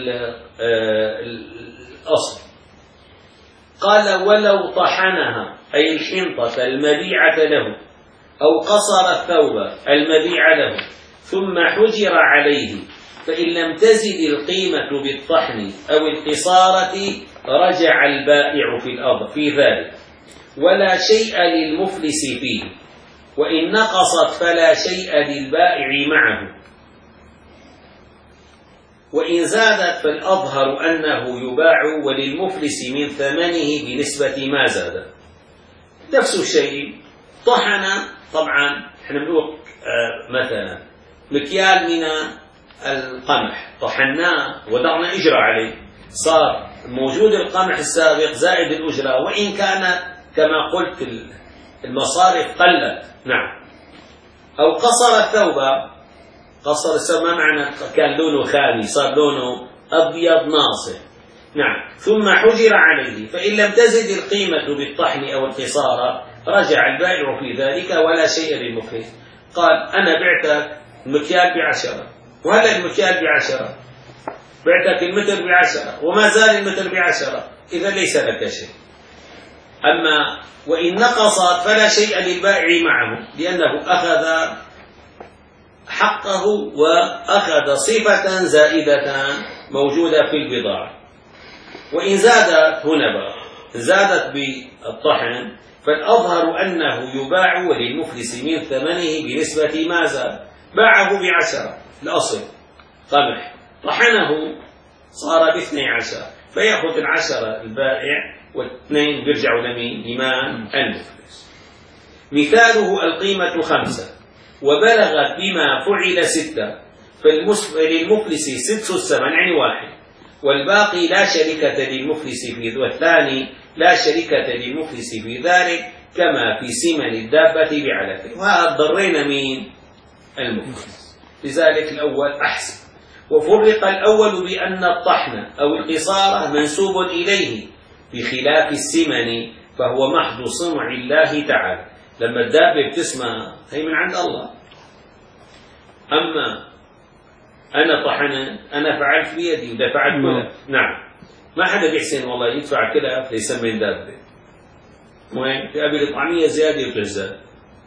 الأصل. قال ولو طحنها أي الحنطة المبيعة له أو قصر الثوب المبيع له ثم حجر عليه، فإن لم تزد القيمة بالطحن أو القصارة رجع البائع في الأرض في ذلك، ولا شيء للمفلس فيه، وإن نقصت فلا شيء للبائع معه، وإن زادت فالأظهر أنه يباع وللمفلس من ثمنه بنسبة ما زاد. نفس الشيء طحن، طبعا احنا بنقول آه مثلا مكيال من القمح طحناه وضعنا إجرة عليه، صار موجود القمح السابق زائد الأجرة، وإن كان كما قلت المصارف قلت، نعم. أو قصر الثوب، قصر الثوب ما معنى كان لونه خالي صار لونه أبيض ناصع، نعم، ثم حجر عليه، فإن لم تزد القيمة بالطحن أو القصارة رجع البائع في ذلك ولا شيء للمفلس. قال أنا بعتك المكيال بعشرة، وهلا المكيال بعشرة، بعتك المتر بعشرة وما زال المتر بعشرة، إذا ليس لك شيء. أما وإن نقصت فلا شيء للبائع معه، لأنه أخذ حقه وأخذ صفة زائدة موجودة في البضاعة. وإن زادت هنا بقى زادت بالطحن فالأظهر أنه يباع وللمفلس من ثمنه بنسبة ما زاد. باعه بعشرة الأصل قمح، طحنه صار باثني عشر، فيأخذ العشرة البائع واثنين بيرجعوا لمين؟ لمال المفلس. مثاله القيمة خمسة وبلغت بما فعل ستة، فللمفلس سدس الثمن يعني واحد، والباقي لا شركة للمفلس فيه، والثاني لا شركة للمفلس في ذلك كما في سمن الدابة بعلفه. وهذا ضرينا مين؟ المفلس، لذلك الأول أحسن. وفرق الأول بأن الطحن أو القصارة منسوب إليه بخلاف السمن فهو محض صنع الله تعالى. لما الدابة بتسمى هي من عند الله، أما أنا طحنت أنا فعلت بيدي ودفعت كلها. نعم، ما حدا بيحسن والله يدفع كلها ليسمي دابة. وين؟ في أبي الطعمية زيادة وتجزاء.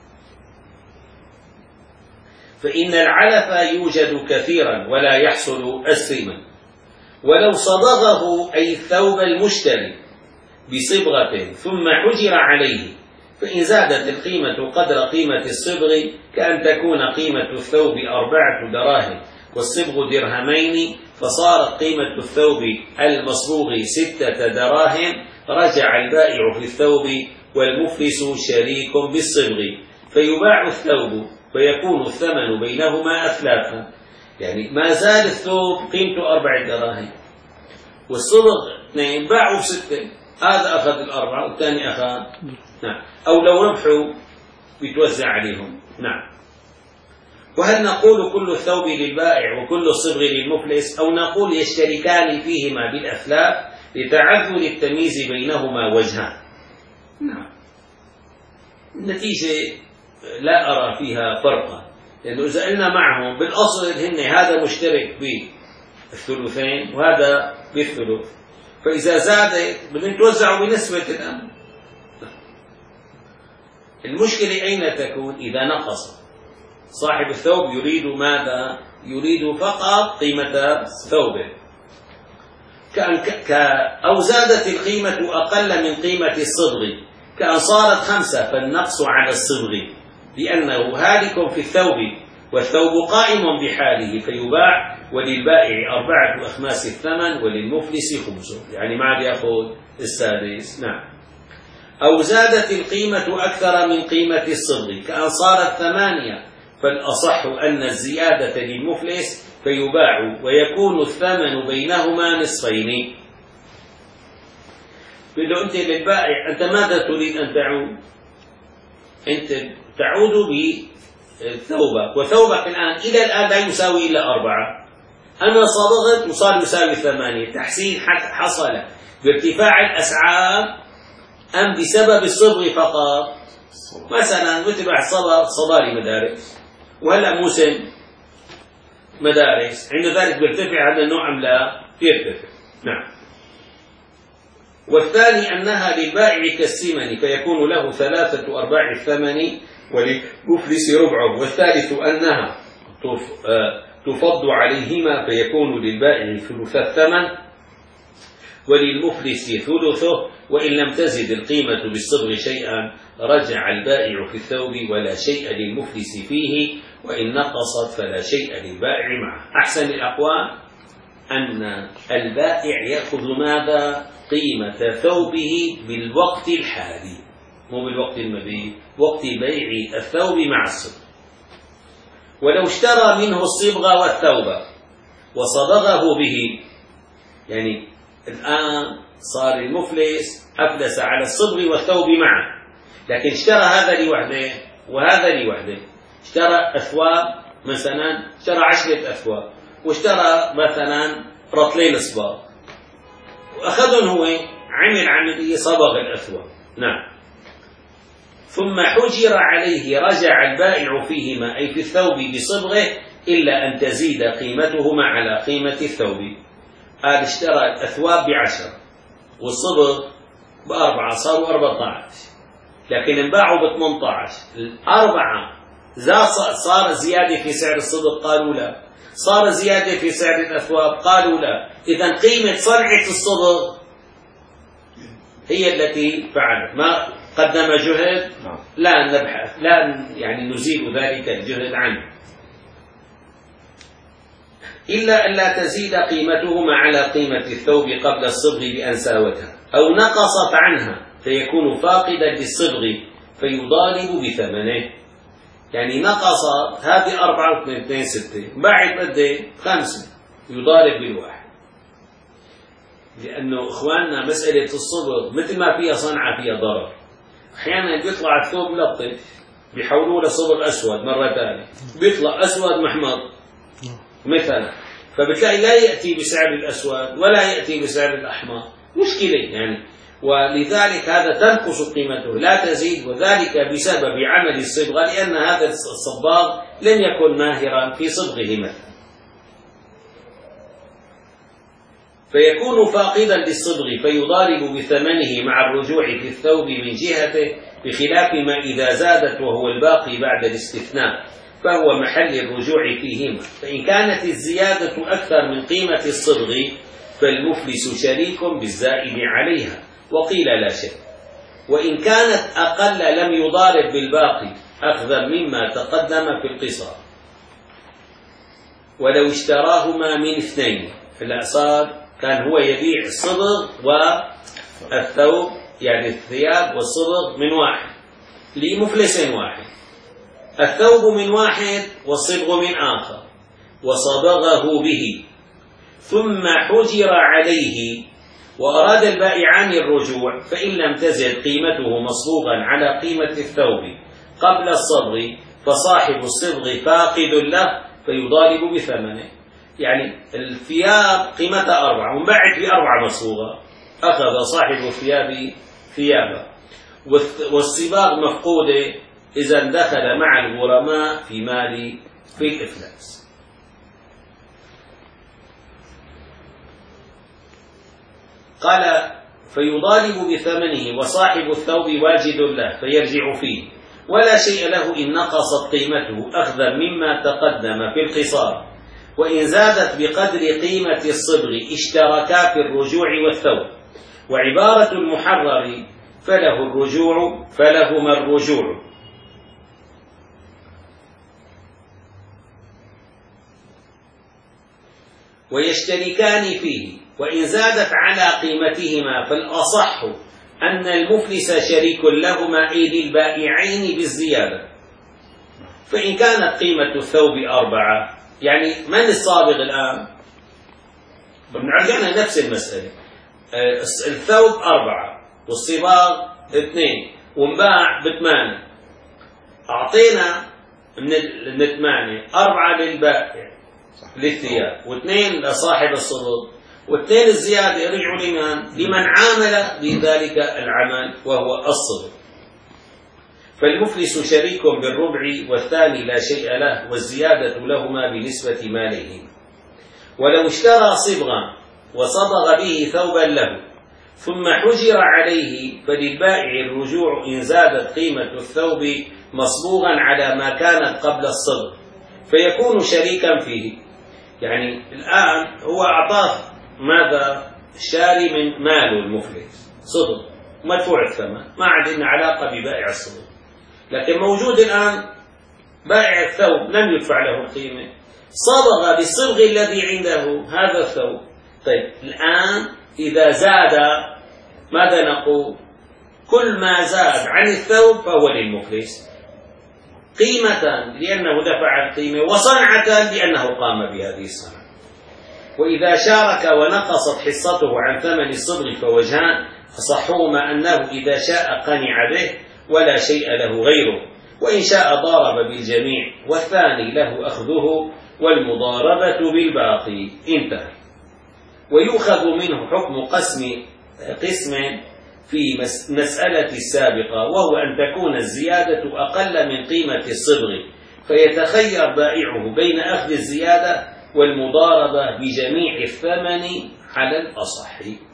فإن العلف يوجد كثيرا ولا يحصل الثمن، ولو صبغه أي الثوب المشتري بصبغة ثم حجر عليه، فإن زادت القيمة قدر قيمة الصبغ كأن تكون قيمة الثوب أربعة دراهم والصبغ درهمين، فصارت قيمة الثوب المصبوغ ستة دراهم، رجع البائع في الثوب والمفلس شريك بالصبغ، فيباع الثوب فيكون الثمن بينهما أثلاثا. يعني ما زال الثوب قيمته أربع دراهم والصبغ اثنين، باعوا بستة، هذا أخذ الأربعة والثاني أخذ. نعم، أو لو ربحوا بيتوزع عليهم. نعم. وهل نقول كل الثوب للبائع وكل الصبغ للمفلس، أو نقول يشتركان فيهما بالأثلاث لتعذر التمييز بينهما وجهان؟ نعم، النتيجة لا أرى فيها فرقا، لأنه إذا قلنا معهم بالأصل هن هذا مشترك بالثلثين وهذا بالثلث، فإذا زادت بدهم توزعوا بنسبة الأمر. المشكلة أين تكون؟ إذا نقص صاحب الثوب يريد ماذا؟ يريد فقط قيمة ثوبه، كأن ك... أو زادت القيمة أقل من قيمة الصبغ كأن صارت خمسة، فالنقص على الصبغ لأنه هالك في الثوب والثوب قائم بحاله، فيباع وللبائع أربعة أخماس الثمن وللمفلس خمسه، يعني ما عاد يأخذ السادس. نعم. أو زادت القيمة أكثر من قيمة الصبغ كأن صارت ثمانية، فالأصح أن الزيادة للمفلس فيباع ويكون الثمن بينهما نصفين. بلو أنت للبائع أنت ماذا تريد أن تعود؟ أنت تعود بثوبك، وثوبك الآن إلى الآن لا يساوي إلا أربعة، أنا صبغت وصار يساوي ثمانية، تحسين حصل بارتفاع الأسعار أم بسبب الصبغ فقط؟ مثلا مثل واحد صبغ صباري مدارس وهلا موسم مدارس، عند ذلك بيرتفع هذا النوع أم لا؟ يرتفع. نعم. والثاني أنها للبائع كالسمن فيكون له ثلاثة أرباع الثمن وللمفلس ربعه. والثالث أنها تفض عليهما فيكون للبائع ثلث الثمن وللمفلس ثلثه، وإن لم تزد القيمة بالصبغ شيئا رجع البائع في الثوب ولا شيء للمفلس فيه، وإن نقصت فلا شيء للبائع معه. أحسن الأقوال أن البائع يأخذ ماذا؟ قيمة ثوبه بالوقت الحالي، مو بالوقت المبيع، وقت بيع الثوب مع الصبغ. ولو اشترى منه الصبغ والثوب وصبغه به، يعني الآن صار المفلس أفلس على الصبغ والثوب معه، لكن اشترى هذا لوحده وهذا لوحده، اشترى أثواب مثلا، اشترى عشرة أثواب واشترى مثلا رطلين صباغ وأخذهم، هو عمل عملية صبغ الأثواب. نعم. ثم حجر عليه رجع البائع فيهما أي في الثوب بصبغه إلا أن تزيد قيمتهما على قيمة الثوب. قال اشترى الأثواب بعشرة والصبغ بأربعة صاروا أربعة عشر، لكن انباعوا بثمانية عشر. الأربعة صار زيادة في سعر الصبغ قالوا لا، صار زيادة في سعر الأثواب قالوا لا. إذن قيمة صنعة الصبغ هي التي فعلت، ما قدم جهد لا نبحث، لا يعني نزيل ذلك الجهد عنه، إلا أن لا تزيد قيمتهما على قيمة الثوب قبل الصبغ بأن ساوتها، أو نقصت عنها فيكون فاقدا للصبغ فيضارب بثمنه. يعني نقصت هذه أربعة واثنين اثنين ستة، بعد قد خمسة، يضارب بالواحد. لأنه إخواننا مسألة الصبغ مثل ما فيها صنعة فيها ضرر. أحيانا بيطلع الثوب ملطش بيحولوه لصبغ أسود مرة ثانية، بيطلع أسود محمر مثلا، فبتلاقي لا يأتي بسعر الأسود ولا يأتي بسعر الأحمر، مشكلة يعني. ولذلك هذا تنقص قيمته لا تزيد، وذلك بسبب عمل الصبغة، لأن هذا الصباغ لم يكن ماهرا في صبغه مثلا، فيكون فاقدا للصبغ فيضارب بثمنه مع الرجوع في الثوب من جهته، بخلاف ما إذا زادت وهو الباقي بعد الاستثناء فهو محل الرجوع فيهما. فإن كانت الزيادة أكثر من قيمة الصبغ فالمفلس شريك بالزائد عليها، وقيل لا شيء. وإن كانت أقل لم يضارب بالباقي أخذا مما تقدم في القصار. ولو اشتراهما من اثنين، هلا صار كان هو يبيع الصبغ والثوب، يعني الثياب والصبغ من واحد لمفلس واحد، الثوب من واحد والصبغ من آخر، وصبغه به ثم حجر عليه وأراد البائعان الرجوع، فإن لم تزد قيمته مصبوغا على قيمة الثوب قبل الصبغ فصاحب الصبغ فاقد له فيضارب بثمنه. يعني الثياب قيمتها أربعة ومبعت بأربعة مصبوغة، أخذ صاحب الثياب ثيابه، والصباغ مفقودة، إذا دخل مع الغرماء في مال في الإفلاس. قال فيضارب بثمنه وصاحب الثوب واجد له فيرجع فيه، ولا شيء له إن نقصت قيمته أخذا مما تقدم في القصار. وإن زادت بقدر قيمة الصبغ اشتركا في الرجوع والثوب. وعبارة المحرر فله الرجوع فلهما الرجوع. ويشتركان فيه. وإن زادت على قيمتهما فالأصح أن المفلس شريك لهما أي للبائعين بالزيادة. فإن كانت قيمة الثوب أربعة، يعني من الصابغ الآن؟ بنرجعنا نفس المسألة، الثوب أربعة والصباغ اثنين وانباع بثمانية، أعطينا من الثمانية أربعة للبائع للثياب واثنين لصاحب الصبغ، واثنين الزيادة يرجعوا لمن؟ لمن عامل بذلك العمل وهو الصبغ. فالمفلس شريك بالربع والثاني لا شيء له، والزيادة لهما بنسبة مالهم. ولو اشترى صبغا وصبغ به ثوبا له ثم حجر عليه فللبائع الرجوع إن زادت قيمة الثوب مصبوغا على ما كانت قبل الصبغ، فيكون شريكا فيه. يعني الآن هو أعطاه ماذا؟ شاري من ماله المفلس صبغ مدفوع الثمن، ما عندنا علاقة ببائع الصبغ، لكن موجود الآن بائع الثوب لم يدفع له القيمة، صبغ بالصبغ الذي عنده هذا الثوب. طيب الآن إذا زاد ماذا نقول؟ كل ما زاد عن الثوب فهو للمفلس، قيمة لأنه دفع القيمة، وصنعة لأنه قام بهذه الصنعة. وإذا شارك ونقصت حصته عن ثمن الصبغ فوجهان، أصحهما أنه إذا شاء قنع به ولا شيء له غيره، وإن شاء ضارب بالجميع، والثاني له أخذه والمضاربة بالباقي. انتهى. ويؤخذ منه حكم قسم قسم في مسألة السابقة، وهو أن تكون الزيادة أقل من قيمة الصبغ، فيتخير بائعه بين أخذ الزيادة والمضاربة بجميع الثمن على الأصح.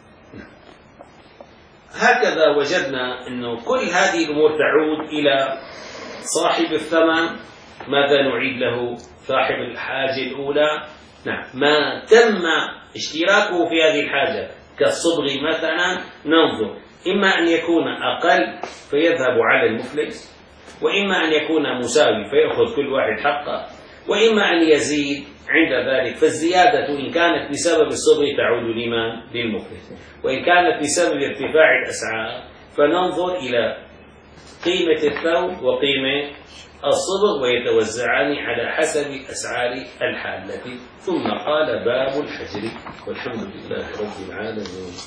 هكذا وجدنا أنه كل هذه الأمور تعود إلى صاحب الثمن. ماذا نعيد له؟ صاحب الحاجة الأولى، نعم، ما تم اشتراكه في هذه الحاجة كالصبغ مثلا، ننظر إما أن يكون أقل فيذهب على المفلس، وإما أن يكون مساوي فيأخذ كل واحد حقه، وإما أن يزيد عند ذلك. فالزيادة إن كانت بسبب الصبغ تعود لمن؟ للمفلس، وإن كانت بسبب ارتفاع الأسعار فننظر إلى قيمة الثوب وقيمة الصبغ، ويتوزعان على حسب أسعار الحالة. ثم قال: باب الحجر. والحمد لله رب العالمين.